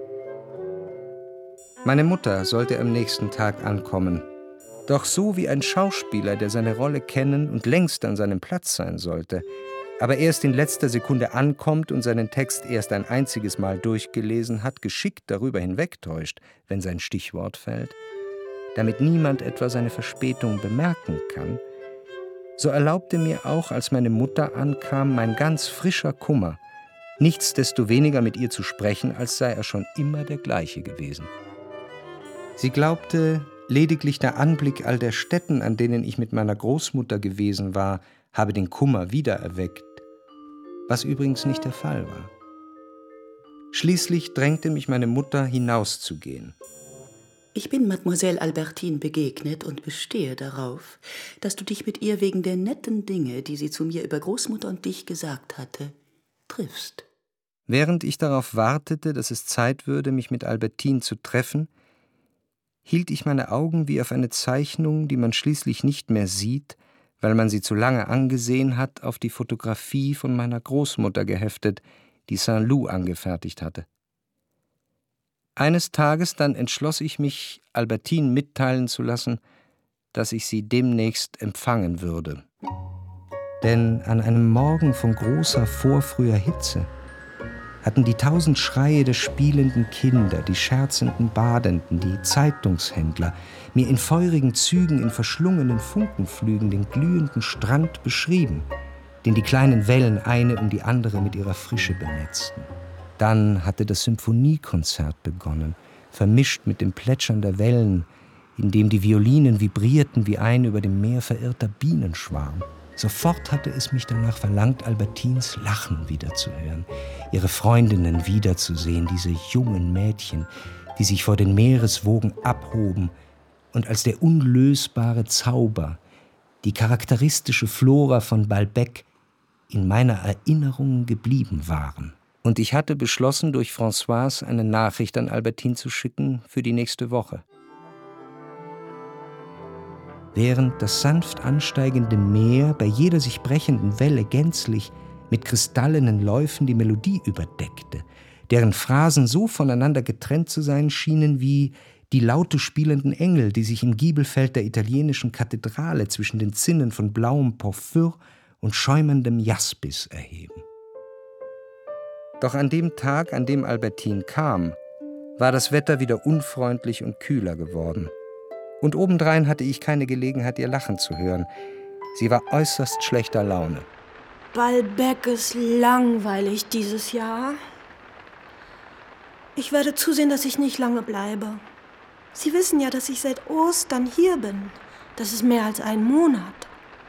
Meine Mutter sollte am nächsten Tag ankommen, doch so wie ein Schauspieler, der seine Rolle kennen und längst an seinem Platz sein sollte, aber erst in letzter Sekunde ankommt und seinen Text erst ein einziges Mal durchgelesen hat, geschickt darüber hinwegtäuscht, wenn sein Stichwort fällt, damit niemand etwa seine Verspätung bemerken kann, so erlaubte mir auch, als meine Mutter ankam, mein ganz frischer Kummer, nichtsdestoweniger mit ihr zu sprechen, als sei er schon immer der gleiche gewesen. Sie glaubte, lediglich der Anblick all der Stätten, an denen ich mit meiner Großmutter gewesen war, habe den Kummer wiedererweckt, was übrigens nicht der Fall war. Schließlich drängte mich meine Mutter, hinauszugehen. Ich bin Mademoiselle Albertine begegnet und bestehe darauf, dass du dich mit ihr wegen der netten Dinge, die sie zu mir über Großmutter und dich gesagt hatte, triffst. Während ich darauf wartete, dass es Zeit würde, mich mit Albertine zu treffen, hielt ich meine Augen wie auf eine Zeichnung, die man schließlich nicht mehr sieht, weil man sie zu lange angesehen hat, auf die Fotografie von meiner Großmutter geheftet, die Saint-Loup angefertigt hatte. Eines Tages dann entschloss ich mich, Albertine mitteilen zu lassen, dass ich sie demnächst empfangen würde. Denn an einem Morgen von großer vorfrüher Hitze hatten die tausend Schreie der spielenden Kinder, die scherzenden Badenden, die Zeitungshändler mir in feurigen Zügen in verschlungenen Funkenflügen den glühenden Strand beschrieben, den die kleinen Wellen eine um die andere mit ihrer Frische benetzten. Dann hatte das Symphoniekonzert begonnen, vermischt mit dem Plätschern der Wellen, in dem die Violinen vibrierten wie ein über dem Meer verirrter Bienenschwarm. Sofort hatte es mich danach verlangt, Albertines Lachen wiederzuhören, ihre Freundinnen wiederzusehen, diese jungen Mädchen, die sich vor den Meereswogen abhoben und als der unlösbare Zauber, die charakteristische Flora von Balbec in meiner Erinnerung geblieben waren. Und ich hatte beschlossen, durch Françoise eine Nachricht an Albertine zu schicken für die nächste Woche. Während das sanft ansteigende Meer bei jeder sich brechenden Welle gänzlich mit kristallenen Läufen die Melodie überdeckte, deren Phrasen so voneinander getrennt zu sein schienen wie die Laute spielenden Engel, die sich im Giebelfeld der italienischen Kathedrale zwischen den Zinnen von blauem Porphyr und schäumendem Jaspis erheben. Doch an dem Tag, an dem Albertine kam, war das Wetter wieder unfreundlich und kühler geworden. Und obendrein hatte ich keine Gelegenheit, ihr Lachen zu hören. Sie war äußerst schlechter Laune. Balbec ist langweilig dieses Jahr. Ich werde zusehen, dass ich nicht lange bleibe. Sie wissen ja, dass ich seit Ostern hier bin. Das ist mehr als ein Monat.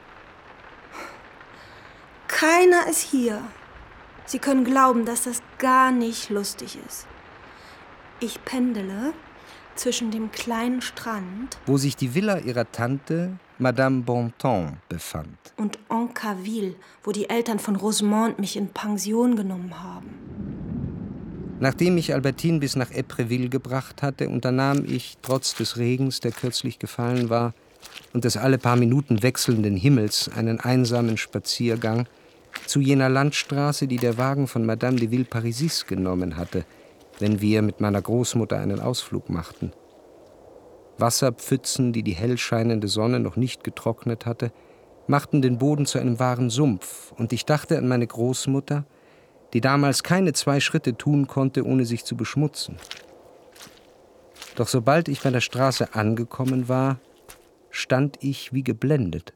Keiner ist hier. Sie können glauben, dass das gar nicht lustig ist. Ich pendele zwischen dem kleinen Strand, wo sich die Villa ihrer Tante, Madame Bontemps, befand, und Ancaville, wo die Eltern von Rosemonde mich in Pension genommen haben. Nachdem ich Albertine bis nach Épreville gebracht hatte, unternahm ich, trotz des Regens, der kürzlich gefallen war, und des alle paar Minuten wechselnden Himmels, einen einsamen Spaziergang zu jener Landstraße, die der Wagen von Madame de Villeparisis genommen hatte, wenn wir mit meiner Großmutter einen Ausflug machten. Wasserpfützen, die die hell scheinende Sonne noch nicht getrocknet hatte, machten den Boden zu einem wahren Sumpf, und ich dachte an meine Großmutter, die damals keine zwei Schritte tun konnte, ohne sich zu beschmutzen. Doch sobald ich bei der Straße angekommen war, stand ich wie geblendet.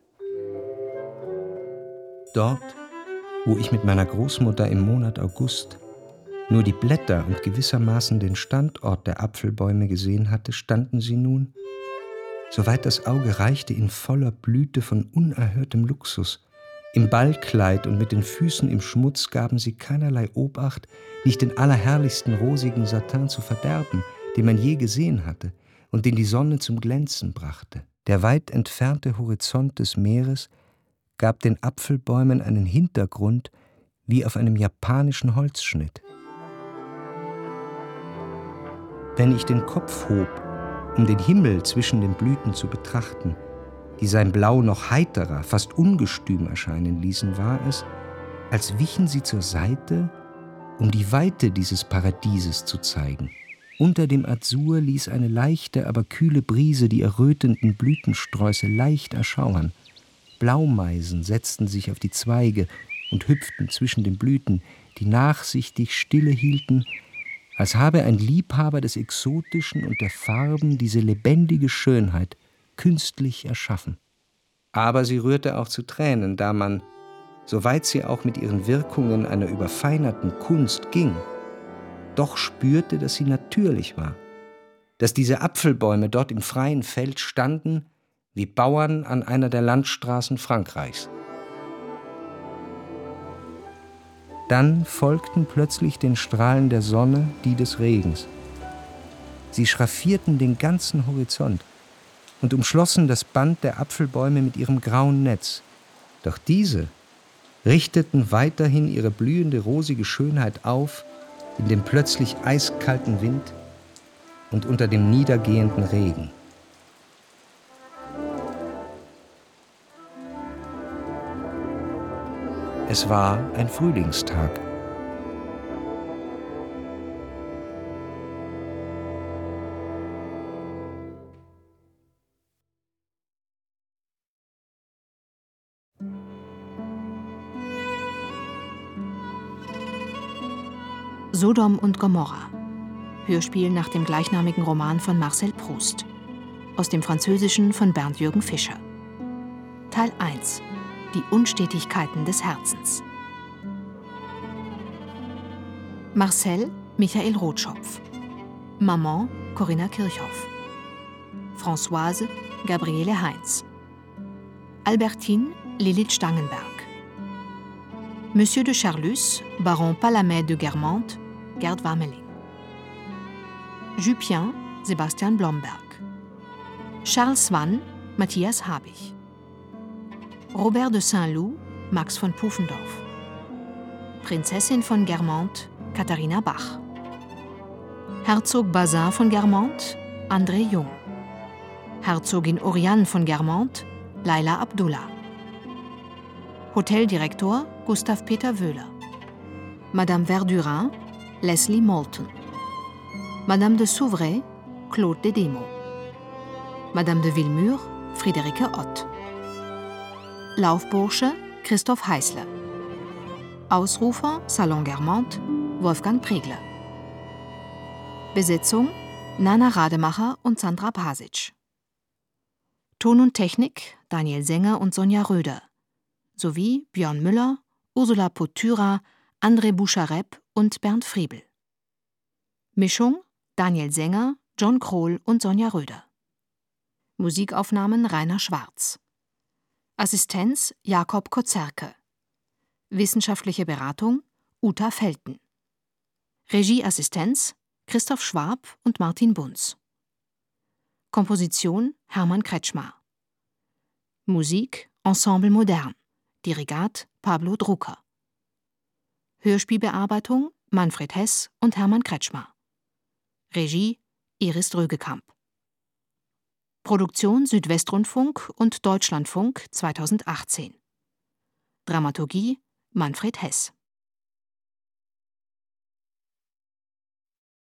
Dort, wo ich mit meiner Großmutter im Monat August nur die Blätter und gewissermaßen den Standort der Apfelbäume gesehen hatte, standen sie nun, soweit das Auge reichte, in voller Blüte von unerhörtem Luxus. Im Ballkleid und mit den Füßen im Schmutz gaben sie keinerlei Obacht, nicht den allerherrlichsten rosigen Satin zu verderben, den man je gesehen hatte und den die Sonne zum Glänzen brachte. Der weit entfernte Horizont des Meeres gab den Apfelbäumen einen Hintergrund wie auf einem japanischen Holzschnitt. Wenn ich den Kopf hob, um den Himmel zwischen den Blüten zu betrachten, die sein Blau noch heiterer, fast ungestüm erscheinen ließen, war es, als wichen sie zur Seite, um die Weite dieses Paradieses zu zeigen. Unter dem Azur ließ eine leichte, aber kühle Brise die errötenden Blütensträuße leicht erschauern. Blaumeisen setzten sich auf die Zweige und hüpften zwischen den Blüten, die nachsichtig stille hielten, als habe ein Liebhaber des Exotischen und der Farben diese lebendige Schönheit künstlich erschaffen. Aber sie rührte auch zu Tränen, da man, soweit sie auch mit ihren Wirkungen einer überfeinerten Kunst ging, doch spürte, dass sie natürlich war, dass diese Apfelbäume dort im freien Feld standen, wie Bauern an einer der Landstraßen Frankreichs. Dann folgten plötzlich den Strahlen der Sonne die des Regens. Sie schraffierten den ganzen Horizont und umschlossen das Band der Apfelbäume mit ihrem grauen Netz. Doch diese richteten weiterhin ihre blühende, rosige Schönheit auf in dem plötzlich eiskalten Wind und unter dem niedergehenden Regen. Es war ein Frühlingstag. Sodom und Gomorra. Hörspiel nach dem gleichnamigen Roman von Marcel Proust. Aus dem Französischen von Bernd-Jürgen Fischer. Teil eins. Die Unstetigkeiten des Herzens. Marcel, Michael Rotschopf. Maman, Corinna Kirchhoff. Françoise, Gabriele Heinz. Albertine, Lilith Stangenberg. Monsieur de Charlus, Baron Palamé de Guermantes, Gerd Warmeling. Jupien, Sebastian Blomberg. Charles Wann, Matthias Habich. Robert de Saint-Loup, Max von Pufendorf. Prinzessin von Guermantes, Katharina Bach. Herzog Bazin von Guermantes, André Jung. Herzogin Oriane von Guermantes, Laila Abdullah. Hoteldirektor Gustav Peter Wöhler. Madame Verdurin, Leslie Moulton. Madame de Souvray, Claude Dedemo. Madame de Villemur, Friederike Ott. Laufbursche, Christoph Heißler. Ausrufer, Salon Guermantes, Wolfgang Pregler. Besetzung, Nana Rademacher und Sandra Pasic. Ton und Technik, Daniel Sänger und Sonja Röder. Sowie Björn Müller, Ursula Potyra, André Bouchareb und Bernd Friebel. Mischung, Daniel Sänger, John Krohl und Sonja Röder. Musikaufnahmen Rainer Schwarz. Assistenz Jakob Kozerke. Wissenschaftliche Beratung Uta Felten. Regieassistenz Christoph Schwab und Martin Bunz. Komposition Hermann Kretschmar. Musik Ensemble Modern. Dirigat Pablo Drucker. Hörspielbearbeitung Manfred Hess und Hermann Kretschmar. Regie Iris Drögekamp. Produktion Südwestrundfunk und Deutschlandfunk zweitausendachtzehn. Dramaturgie Manfred Hess.